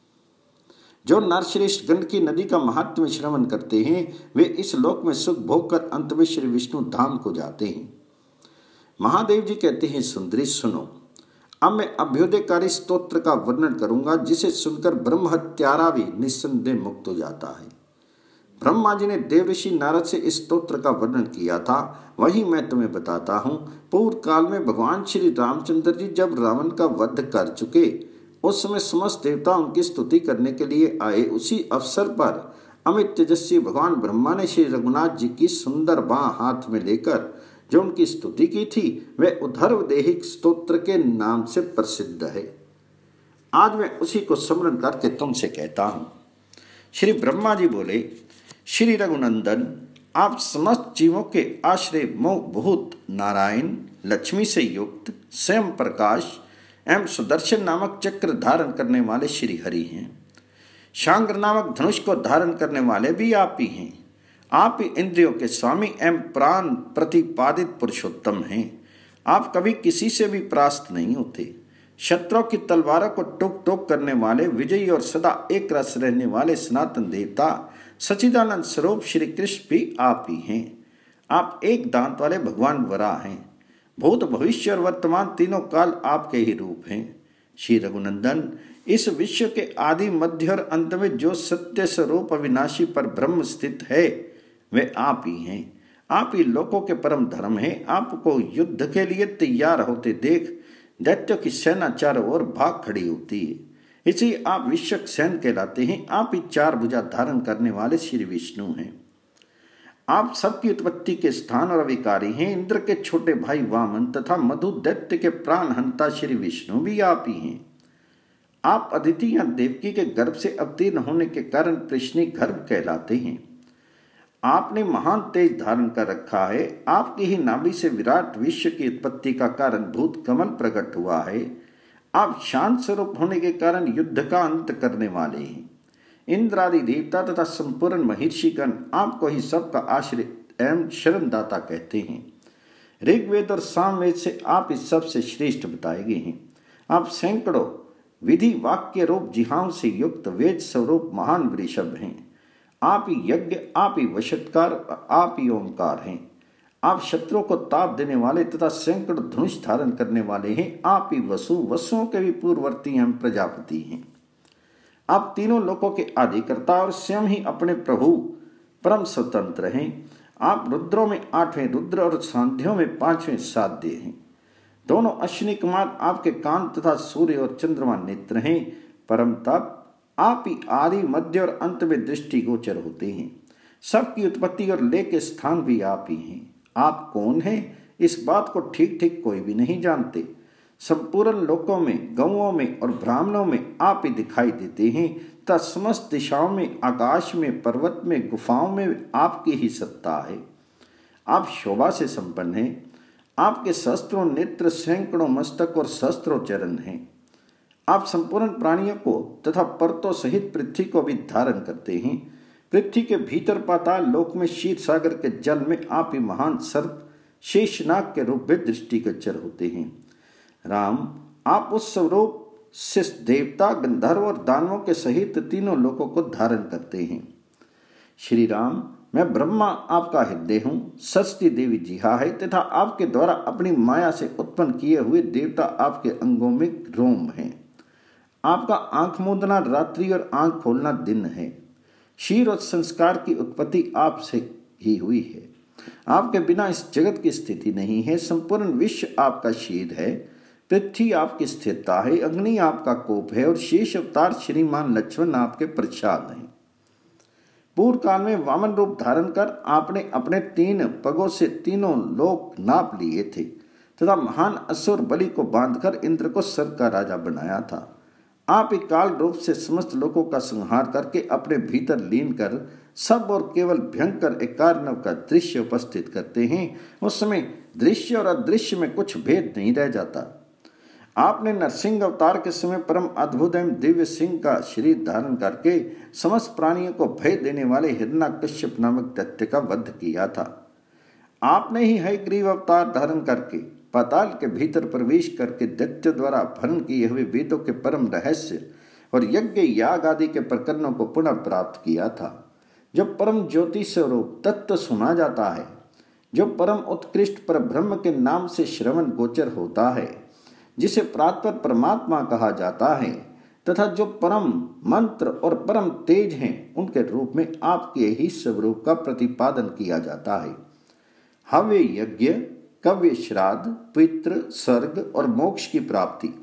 जो नरश्रेष्ठ गंडकी नदी का महात्म्य श्रवण करते हैं, वे इस लोक में सुख भोग कर अंत में श्री विष्णु धाम को जाते हैं। महादेव जी कहते हैं, सुंदरी सुनो, अब मैं अभ्युदयकारी स्तोत्र का वर्णन करूंगा, जिसे सुनकर ब्रह्म हत्यारा भी निस्संदेह मुक्त हो जाता है। ब्रह्मा जी ने देवऋषि नारद से इस स्तोत्र का वर्णन किया था, वही मैं तुम्हें बताता हूँ। पूर्व काल में भगवान श्री रामचंद्र जी जब रावण का वध कर चुके, उस समय समस्त देवता उनकी स्तुति करने के लिए आए। उसी अवसर पर अमित तेजस्वी भगवान ब्रह्मा ने श्री रघुनाथ जी की सुंदर बाँ हाथ में लेकर जो उनकी स्तुति की थी, वह उद्धर्व देहिक स्तोत्र के नाम से प्रसिद्ध है। आज मैं उसी को स्मरण करके तुमसे कहता हूँ। श्री ब्रह्मा जी बोले, श्री रघुनंदन, आप समस्त जीवों के आश्रय मोह भूत नारायण, लक्ष्मी से युक्त स्वयं प्रकाश एवं सुदर्शन नामक चक्र धारण करने वाले श्री हरि हैं। शांग्र नामक धनुष को धारण करने वाले भी आप ही हैं। आप ही इंद्रियों के स्वामी एवं प्राण प्रतिपादित पुरुषोत्तम हैं। आप कभी किसी से भी परास्त नहीं होते। शत्रुओं की तलवारों को टोक टोक करने वाले, विजयी और सदा एक रस रहने वाले सनातन देवता सच्चिदानंद स्वरूप श्री कृष्ण भी आप ही हैं। आप एक दांत वाले भगवान वराह हैं। भूत, भविष्य और वर्तमान तीनों काल आपके ही रूप हैं। श्री रघुनंदन, इस विश्व के आदि, मध्य और अंत में जो सत्य स्वरूप अविनाशी पर ब्रह्म स्थित है, वे आप ही हैं। आप ही लोकों के परम धर्म हैं। आपको युद्ध के लिए तैयार होते देख दैत्यों की सेना चारों ओर भाग खड़ी होती है। इसी आप विश्वक सेन कहलाते हैं। आप ही चार भुजा धारण करने वाले श्री विष्णु हैं। आप सबकी उत्पत्ति के स्थान और अविकारी हैं। इंद्र के छोटे भाई वामन तथा मधु दैत्य के प्राण हंता श्री विष्णु भी आप ही हैं। आप अदिति या देवकी के गर्भ से अवतीर्ण होने के कारण प्रश्नी गर्भ कहलाते हैं। आपने महान तेज धारण कर रखा है। आपकी ही नाभि से विराट विश्व की उत्पत्ति का कारण भूत कमल प्रकट हुआ है। आप शांत स्वरूप होने के कारण युद्ध का अंत करने वाले हैं। इंद्रादि देवता तथा संपूर्ण महर्षिगण आपको ही सबका आश्रय एवं शरणदाता कहते हैं। ऋग्वेद और सामवेद से आप इस सबसे श्रेष्ठ बताए गए हैं। आप सैकड़ों विधि वाक्य रूप जिहाओं से युक्त वेद स्वरूप महान वृषभ हैं। आप ही यज्ञ, आप ही वशत्कार, आप ही ओंकार हैं। आप शत्रुओं को ताप देने वाले तथा सैकड़ों धनुष धारण करने वाले हैं। आप ही वसु, वसुओं के भी पूर्ववर्ती एवं प्रजापति हैं। आप तीनों लोकों के आदिकर्ता और स्वयं ही अपने प्रभु परम स्वतंत्र हैं। आप रुद्रों में आठवें रुद्र और सांध्यों में पांचवें साध्य हैं। दोनों अश्विनी कुमार आपके कान तथा सूर्य और चंद्रमा नेत्र हैं। परम तप आप ही आदि मध्य और अंत में दृष्टि गोचर होते हैं। सबकी उत्पत्ति और लय के स्थान भी आप ही हैं। आप कौन हैं इस बात को ठीक ठीक कोई भी नहीं जानते। संपूर्ण लोकों में, गौओं में और ब्राह्मणों में आप ही दिखाई देते हैं तथा समस्त दिशाओं में, आकाश में, पर्वत में, गुफाओं में आपकी ही सत्ता है। आप शोभा से संपन्न हैं। आपके सहस्त्रों नेत्र, सैकड़ों मस्तक और सहस्त्रों चरण हैं। आप संपूर्ण प्राणियों को तथा पर्वतों सहित पृथ्वी को भी धारण करते हैं। पृथ्वी के भीतर पाताल लोक में क्षीर सागर के जल में आप ही महान सर्प शेषनाग के रूप में दृष्टिगोचर होते हैं। राम, आप उस स्वरूप से देवता, गंधर्व और दानवों के सहित तीनों लोकों को धारण करते हैं। श्री राम, मैं ब्रह्मा आपका हृदय हूँ, सरस्वती देवी जिहा है तथा आपके द्वारा अपनी माया से उत्पन्न किए हुए देवता आपके अंगों में रोम हैं। आपका आंख मूंदना रात्रि और आंख खोलना दिन है। क्षीर और संस्कार की उत्पत्ति आपसे ही हुई है। आपके बिना इस जगत की स्थिति नहीं है। संपूर्ण विश्व आपका क्षीर है। पृथ्वी आपकी स्थिरता है। अग्नि आपका कोप है और शेष अवतार श्रीमान लक्ष्मण आपके प्रसाद हैं। पूर्व काल में वामन रूप धारण कर आपने अपने तीन पगों से तीनों लोक नाप लिए थे तथा महान असुर बलि को बांधकर इंद्र को स्वर्ग का राजा बनाया था। आप ही काल रूप से समस्त लोकों का संहार करके अपने भीतर लीन कर सब और केवल भयंकर एकार्णव का दृश्य उपस्थित करते हैं। उस समय दृश्य और अदृश्य में कुछ भेद नहीं रह जाता। आपने नरसिंह अवतार के समय परम अद्भुत एवं दिव्य सिंह का शरीर धारण करके समस्त प्राणियों को भय देने वाले हिरण्यकश्यप नामक दैत्य का वध किया था। आपने ही हयग्रीव अवतार धारण करके पाताल के भीतर प्रवेश करके दैत्य द्वारा अपहरण किए हुए वेदों के परम रहस्य और यज्ञ याग आदि के प्रकरणों को पुनः प्राप्त किया था। जो परम ज्योति स्वरूप तत्व सुना जाता है, जो परम उत्कृष्ट पर ब्रह्म के नाम से श्रवण गोचर होता है, जिसे प्रातपर परमात्मा कहा जाता है तथा जो परम मंत्र और परम तेज हैं, उनके रूप में आपके ही स्वरूप का प्रतिपादन किया जाता है। हव्य यज्ञ, कव्य श्राद्ध, पितृ, स्वर्ग और मोक्ष की प्राप्ति,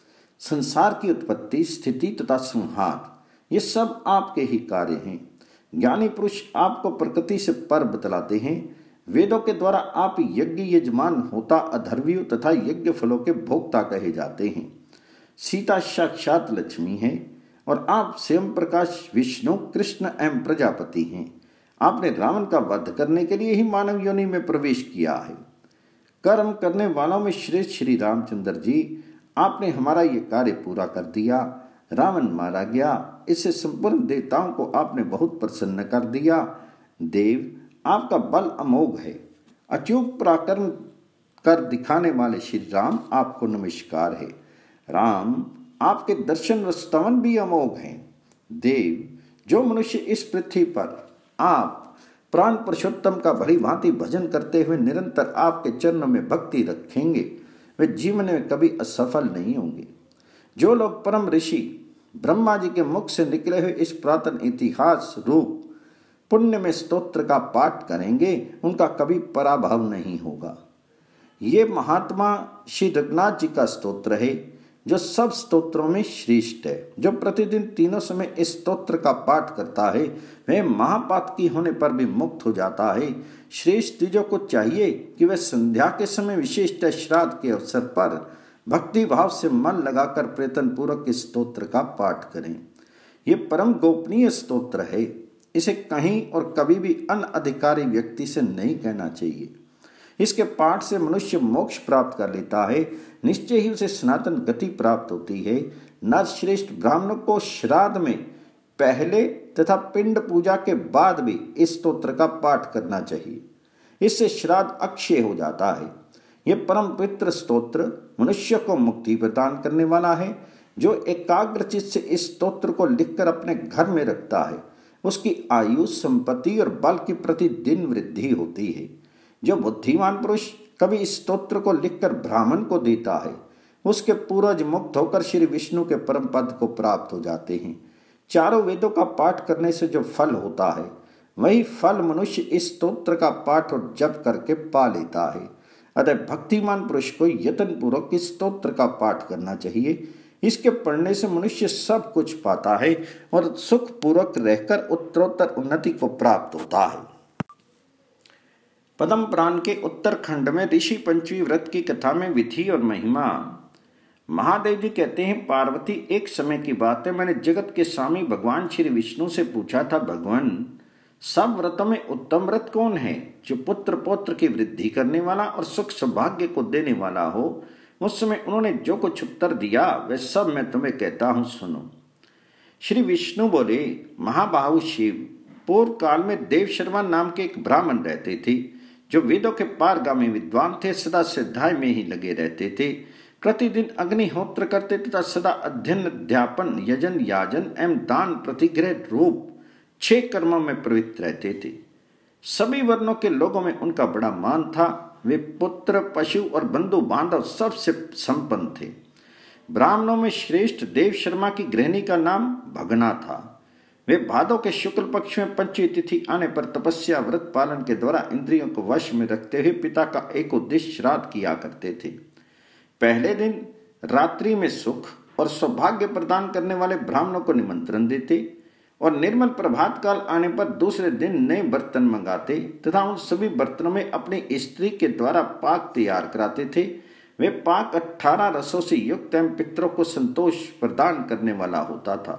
संसार की उत्पत्ति, स्थिति तथा संहार, ये सब आपके ही कार्य हैं। ज्ञानी पुरुष आपको प्रकृति से पर बतलाते हैं। वेदों के द्वारा आप यज्ञ यजमान, होता, अधर्वियों तथा यज्ञ फलों के भोक्ता कहे जाते हैं। सीता साक्षात लक्ष्मी है और आप स्वयं प्रकाश विष्णु, कृष्ण एवं प्रजापति हैं। आपने रावण का वध करने के लिए ही मानव योनि में प्रवेश किया है। कर्म करने वालों में श्रेष्ठ श्री रामचंद्र जी, आपने हमारा ये कार्य पूरा कर दिया। रावण मारा गया। इससे संपूर्ण देवताओं को आपने बहुत प्रसन्न कर दिया। देव, आपका बल अमोघ है। अचूक पराक्रम कर दिखाने वाले श्री राम, आपको नमस्कार है। राम, आपके दर्शन व स्तवन भी अमोघ हैं। देव, जो मनुष्य इस पृथ्वी पर आप प्राण पुरुषोत्तम का भली भांति भजन करते हुए निरंतर आपके चरणों में भक्ति रखेंगे, वे जीवन में कभी असफल नहीं होंगे। जो लोग परम ऋषि ब्रह्मा जी के मुख से निकले हुए इस पुरातन इतिहास रूप पुण्य में स्तोत्र का पाठ करेंगे, उनका कभी पराभव नहीं होगा। ये महात्मा श्री रघुनाथ जी का स्तोत्र है, जो सब स्तोत्रों में श्रेष्ठ है। जो प्रतिदिन तीनों समय इस स्तोत्र का पाठ करता है, वह महापातकी होने पर भी मुक्त हो जाता है। श्रेष्ठ द्विजों को चाहिए कि वे संध्या के समय विशेषतः श्राद्ध के अवसर पर भक्ति भाव से मन लगाकर प्रयत्न पूर्वक इस स्तोत्र का पाठ करें। ये परम गोपनीय स्तोत्र है। इसे कहीं और कभी भी अनधिकारी व्यक्ति से नहीं कहना चाहिए। इसके पाठ से मनुष्य मोक्ष प्राप्त कर लेता है। निश्चय ही उसे सनातन गति प्राप्त होती है। नरश्रेष्ठ ब्राह्मणों को श्राद्ध में पहले तथा पिंड पूजा के बाद भी इस स्तोत्र का पाठ करना चाहिए। इससे श्राद्ध अक्षय हो जाता है। यह परम पवित्र स्तोत्र मनुष्य को मुक्ति प्रदान करने वाला है। जो एकाग्रचित से इस स्तोत्र को लिखकर अपने घर में रखता है, उसकी आयु, संपत्ति और बल की प्रतिदिन वृद्धि होती है। जो बुद्धिमान पुरुष कभी इस स्तोत्र को लिखकर ब्राह्मण को देता है, उसके पूर्वज मुक्त होकर श्री विष्णु के परम पद को प्राप्त हो जाते हैं। चारों वेदों का पाठ करने से जो फल होता है वही फल मनुष्य इस स्तोत्र का पाठ और जप करके पा लेता है। अतः भक्तिमान पुरुष को यत्न पूर्वक इस स्तोत्र का पाठ करना चाहिए। इसके पढ़ने से मनुष्य सब कुछ पाता है और सुख पूर्वक रहकर उत्तरोत्तर उन्नति को प्राप्त होता है। पद्म पुराण के उत्तरखंड में ऋषि पंचमी व्रत की कथा में विधि और महिमा। महादेव जी कहते हैं, पार्वती, एक समय की बात है, मैंने जगत के स्वामी भगवान श्री विष्णु से पूछा था, भगवान सब व्रतों में उत्तम व्रत कौन है जो पुत्र पौत्र की वृद्धि करने वाला और सुख सौभाग्य को देने वाला हो। उस समय उन्होंने जो कुछ उत्तर दिया वह सब मैं तुम्हें कहता हूं, सुनो। श्री विष्णु बोले, महाबाहु शिव, पूर्व काल में देव शर्मा नाम के एक ब्राह्मण रहते थे जो वेदों के पारगामी विद्वान थे, सदा श्रद्धा में ही लगे रहते थे, प्रतिदिन अग्निहोत्र करते तथा सदा अध्ययन, अध्यापन, यजन, याजन एवं दान प्रतिग्रह रूप छह कर्मों में प्रवृत्त रहते थे। सभी वर्णों के लोगों में उनका बड़ा मान था। वे पुत्र, पशु और बंधु बांधव सबसे संपन्न थे। ब्राह्मणों में श्रेष्ठ देव शर्मा की गृहिणी का नाम भगना था। वे भादों के शुक्ल पक्ष में पंचमी तिथि आने पर तपस्या व्रत पालन के द्वारा इंद्रियों को वश में रखते हुए पिता का एक उद्देश्य श्राद्ध किया करते थे। पहले दिन रात्रि में सुख और सौभाग्य प्रदान करने वाले ब्राह्मणों को निमंत्रण देते और निर्मल प्रभात काल आने पर दूसरे दिन नए बर्तन मंगाते तथा उन सभी बर्तनों में अपनी स्त्री के द्वारा पाक तैयार कराते थे। वे पाक अठारह रसों से युक्त एवं पितरों को संतोष प्रदान करने वाला होता था।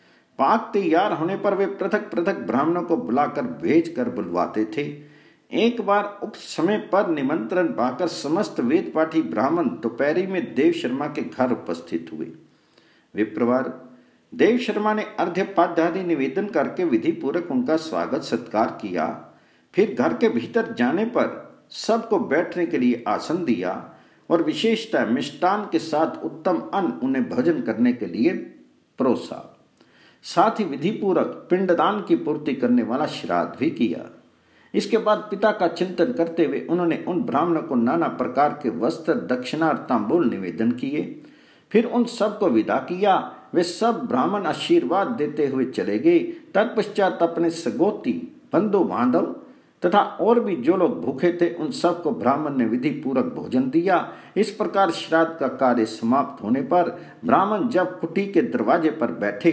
पाक तैयार होने पर वे पृथक पृथक ब्राह्मणों को बुलाकर भेज कर बुलवाते थे। एक बार उक्त समय पर निमंत्रण पाकर समस्त वेद पाठी ब्राह्मण दोपहरी में देव शर्मा के घर उपस्थित हुए। विप्रवर, देव शर्मा ने अर्घ्यपाद्यादि निवेदन करके विधि पूर्वक उनका स्वागत सत्कार किया। फिर घर के भीतर जाने पर सबको बैठने के लिए आसन दिया और विशेषतः मिष्टान के साथ उत्तम अन्न उन्हें भोजन करने के लिए परोसा। साथ ही विधि पूर्वक पिंडदान की पूर्ति करने वाला श्राद्ध भी किया। इसके बाद पिता का चिंतन करते हुए उन्होंने उन ब्राह्मणों को नाना प्रकार के वस्त्र, दक्षिणा और तांबूल निवेदन किए। फिर उन सब को विदा किया। वे सब ब्राह्मण आशीर्वाद देते हुए चले गए। तत्पश्चात अपने सगोती, बंधु बांधव तथा और भी जो लोग भूखे थे उन सब को ब्राह्मण ने विधि पूर्वक भोजन दिया। इस प्रकार श्राद्ध का कार्य समाप्त होने पर ब्राह्मण जब कुटी के दरवाजे पर बैठे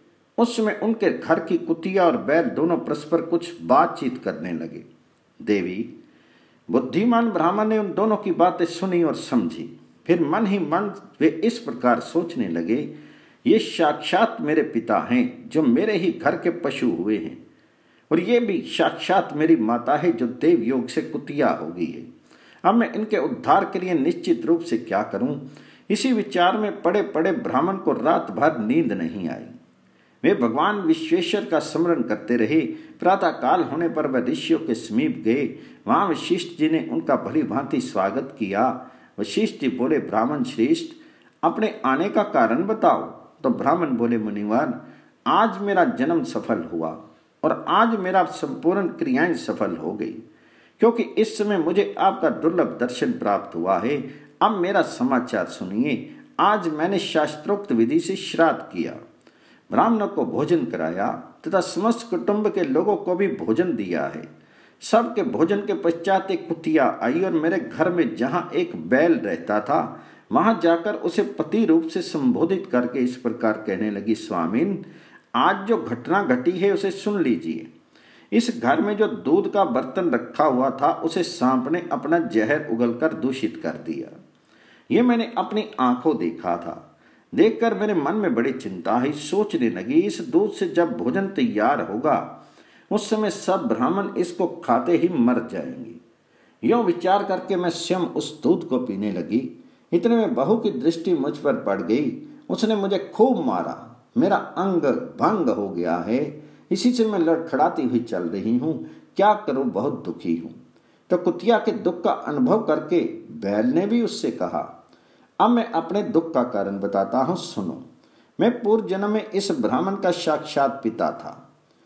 उस समय उनके घर की कुतिया और बैल दोनों परस्पर कुछ बातचीत करने लगे। देवी, बुद्धिमान ब्राह्मण ने उन दोनों की बातें सुनी और समझी। फिर मन ही मन वे इस प्रकार सोचने लगे, ये साक्षात मेरे पिता हैं जो मेरे ही घर के पशु हुए हैं, और ये भी साक्षात मेरी माता है जो देव योग से कुतिया हो गई है। अब मैं इनके उद्धार के लिए निश्चित रूप से क्या करूं? इसी विचार में पड़े पड़े ब्राह्मण को रात भर नींद नहीं आई। वे भगवान विश्वेश्वर का स्मरण करते रहे। प्रातः काल होने पर वह ऋषियों के समीप गए। वहां वशिष्ठ जी ने उनका भली भांति स्वागत किया। वशिष्ठ जी बोले, ब्राह्मण श्रेष्ठ, अपने आने का कारण बताओ। तो ब्राह्मण बोले, मुनिवर, आज मेरा जन्म सफल हुआ और आज मेरा संपूर्ण क्रियाएं सफल हो गई, क्योंकि इस समय मुझे आपका दुर्लभ दर्शन प्राप्त हुआ है। अब मेरा समाचार सुनिए। आज मैंने शास्त्रोक्त विधि से श्राद्ध किया, ब्राह्मणों को भोजन कराया तथा समस्त कुटुंब के लोगों को भी भोजन दिया है। सबके भोजन के पश्चात एक कुतिया आई और मेरे घर में जहां एक बैल रहता था वहां जाकर उसे पति रूप से संबोधित करके इस प्रकार कहने लगी, स्वामीन, आज जो घटना घटी है उसे सुन लीजिए। इस घर में जो दूध का बर्तन रखा हुआ था उसे सांप ने अपना जहर उगलकर दूषित कर दिया। ये मैंने अपनी आंखों देखा था। देखकर मेरे मन में बड़ी चिंता हुई। सोचने लगी, इस दूध से जब भोजन तैयार होगा उस समय सब ब्राह्मण इसको खाते ही मर जाएंगे। यो विचार करके मैं स्वयं उस दूध को पीने लगी। इतने में बहू की दृष्टि मुझ पर पड़ गई। उसने मुझे खूब मारा। मेरा अंग भंग हो गया है। इसी से मैं लड़खड़ाती हुई चल रही हूँ। क्या करूँ, बहुत दुखी हूँ। तो कुतिया के दुख का अनुभव करके बैल ने भी उससे कहा, अब मैं अपने दुख का कारण बताता हूँ, सुनो। मैं पूर्व जन्म में इस ब्राह्मण का साक्षात पिता था।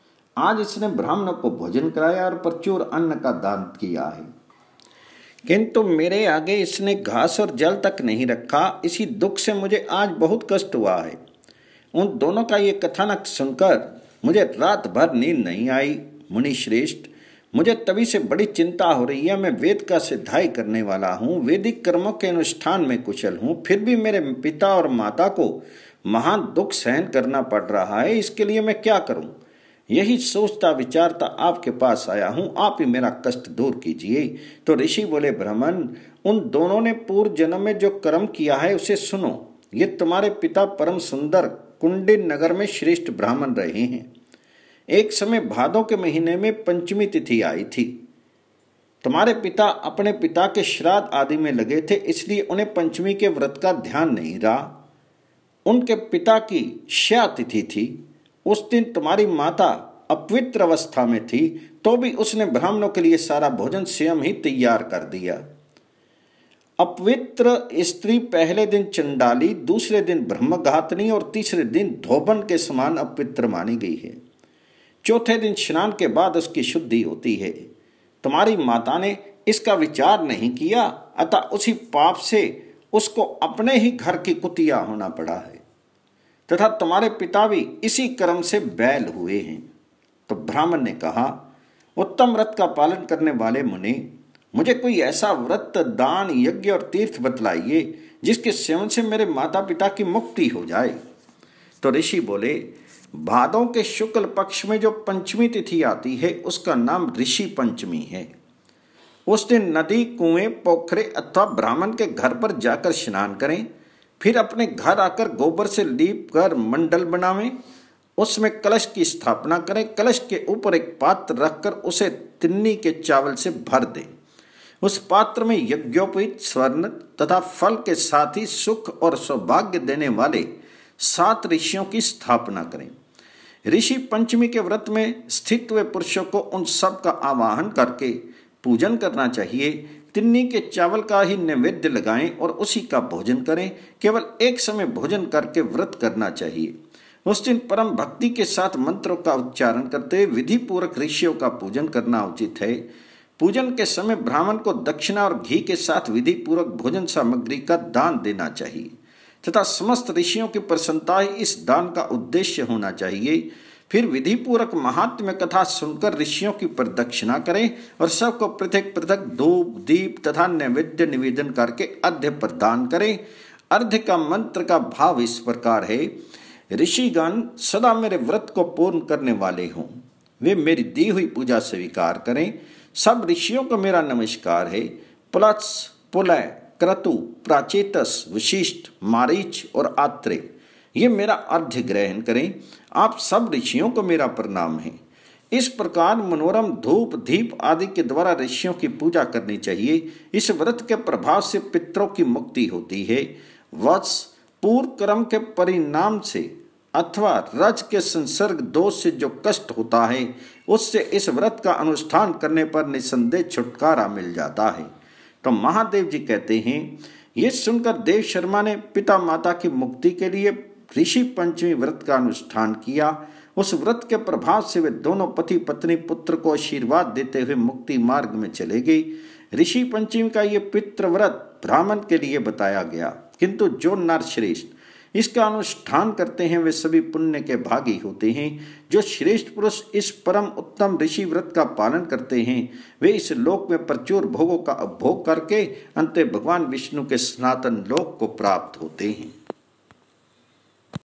आज इसने ब्राह्मणों को भोजन कराया और प्रचुर अन्न का दान किया है, किंतु मेरे आगे इसने घास और जल तक नहीं रखा। इसी दुख से मुझे आज बहुत कष्ट हुआ है। उन दोनों का ये कथानक सुनकर मुझे रात भर नींद नहीं आई। मुनि श्रेष्ठ, मुझे तभी से बड़ी चिंता हो रही है। मैं वेद का सिद्धाई करने वाला हूँ, वैदिक कर्मों के अनुष्ठान में कुशल हूँ, फिर भी मेरे पिता और माता को महान दुख सहन करना पड़ रहा है। इसके लिए मैं क्या करूं? यही सोचता विचारता आपके पास आया हूं, आप ही मेरा कष्ट दूर कीजिए। तो ऋषि बोले, ब्राह्मण, उन दोनों ने पूर्व जन्म में जो कर्म किया है उसे सुनो। ये तुम्हारे पिता परम सुंदर कुंडिन नगर में श्रेष्ठ ब्राह्मण रहे हैं। एक समय भादों के महीने में पंचमी तिथि आई थी। तुम्हारे पिता अपने पिता के श्राद्ध आदि में लगे थे, इसलिए उन्हें पंचमी के व्रत का ध्यान नहीं रहा। उनके पिता की श्या तिथि थी। उस दिन तुम्हारी माता अपवित्र अवस्था में थी, तो भी उसने ब्राह्मणों के लिए सारा भोजन स्वयं ही तैयार कर दिया। अपवित्र स्त्री पहले दिन चंडाली, दूसरे दिन ब्रह्मघातनी और तीसरे दिन धोबन के समान अपवित्र मानी गई है। चौथे दिन स्नान के बाद उसकी शुद्धि होती है। तुम्हारी माता ने इसका विचार नहीं किया, अतः उसी पाप से उसको अपने ही घर की कुतिया होना पड़ा है, तथा तुम्हारे पिता भी इसी कर्म से बैल हुए हैं। तो ब्राह्मण ने कहा, उत्तम व्रत का पालन करने वाले मुनि, मुझे कोई ऐसा व्रत, दान, यज्ञ और तीर्थ बतलाइए जिसके सेवन से मेरे माता पिता की मुक्ति हो जाए। तो ऋषि बोले, भादों के शुक्ल पक्ष में जो पंचमी तिथि आती है उसका नाम ऋषि पंचमी है। उस दिन नदी, कुएं, पोखरे अथवा ब्राह्मण के घर पर जाकर स्नान करें, फिर अपने घर आकर गोबर से लीप कर मंडल बनावें, उसमें कलश की स्थापना करें। कलश के ऊपर एक पात्र रखकर उसे तिन्नी के चावल से भर दें। उस पात्र में यज्ञोपवीत स्वर्ण तथा फल के साथ ही सुख और सौभाग्य देने वाले सात ऋषियों की स्थापना करें। ऋषि पंचमी के व्रत में स्थित हुए पुरुषों को उन सब का आवाहन करके पूजन करना चाहिए। तिन्नी के चावल का ही नैवेद्य लगाएं और उसी का भोजन करें। केवल एक समय भोजन करके व्रत करना चाहिए। उस दिन परम भक्ति के साथ मंत्रों का उच्चारण करते हुए विधि पूर्वक ऋषियों का पूजन करना उचित है। पूजन के समय ब्राह्मण को दक्षिणा और घी के साथ विधि पूर्वक भोजन सामग्री का दान देना चाहिए तथा समस्त ऋषियों की प्रसन्नता ही इस दान का उद्देश्य होना चाहिए। फिर विधि पूर्वक महात्म्य कथा सुनकर ऋषियों की प्रदक्षिणा करें और सबको पृथक पृथक धूप, दीप तथा नैवेद्य निवेदन करके अर्घ्य प्रदान करें। अर्घ्य का मंत्र का भाव इस प्रकार है, ऋषिगण सदा मेरे व्रत को पूर्ण करने वाले हों, वे मेरी दी हुई पूजा स्वीकार करें। सब ऋषियों को मेरा नमस्कार है। प्लस, पुलय, क्रतु, प्राचेतस, वशिष्ठ, मारीच और आत्रेय ये मेरा अर्घ्य ग्रहण करें। आप सब ऋषियों को मेरा प्रणाम है। इस प्रकार मनोरम धूप, दीप आदि के द्वारा ऋषियों की पूजा करनी चाहिए। इस व्रत के प्रभाव से पितरों की मुक्ति होती है। वत्स, पूर्व कर्म के परिणाम से अथवा रज के संसर्ग दोष से जो कष्ट होता है उससे इस व्रत का अनुष्ठान करने पर निसंदेह छुटकारा मिल जाता है। तो महादेव जी कहते हैं, ये सुनकर देव शर्मा ने पिता माता की मुक्ति के लिए ऋषि पंचमी व्रत का अनुष्ठान किया। उस व्रत के प्रभाव से वे दोनों पति पत्नी पुत्र को आशीर्वाद देते हुए मुक्ति मार्ग में चले गए। ऋषि पंचमी का ये पितृ व्रत ब्राह्मण के लिए बताया गया, किंतु जो नर श्रेष्ठ इसका अनुष्ठान करते हैं वे सभी पुण्य के भागी होते हैं। जो श्रेष्ठ पुरुष इस परम उत्तम ऋषि व्रत का पालन करते हैं वे इस लोक में प्रचुर भोगों का उपभोग करके अंत भगवान विष्णु के सनातन लोक को प्राप्त होते हैं।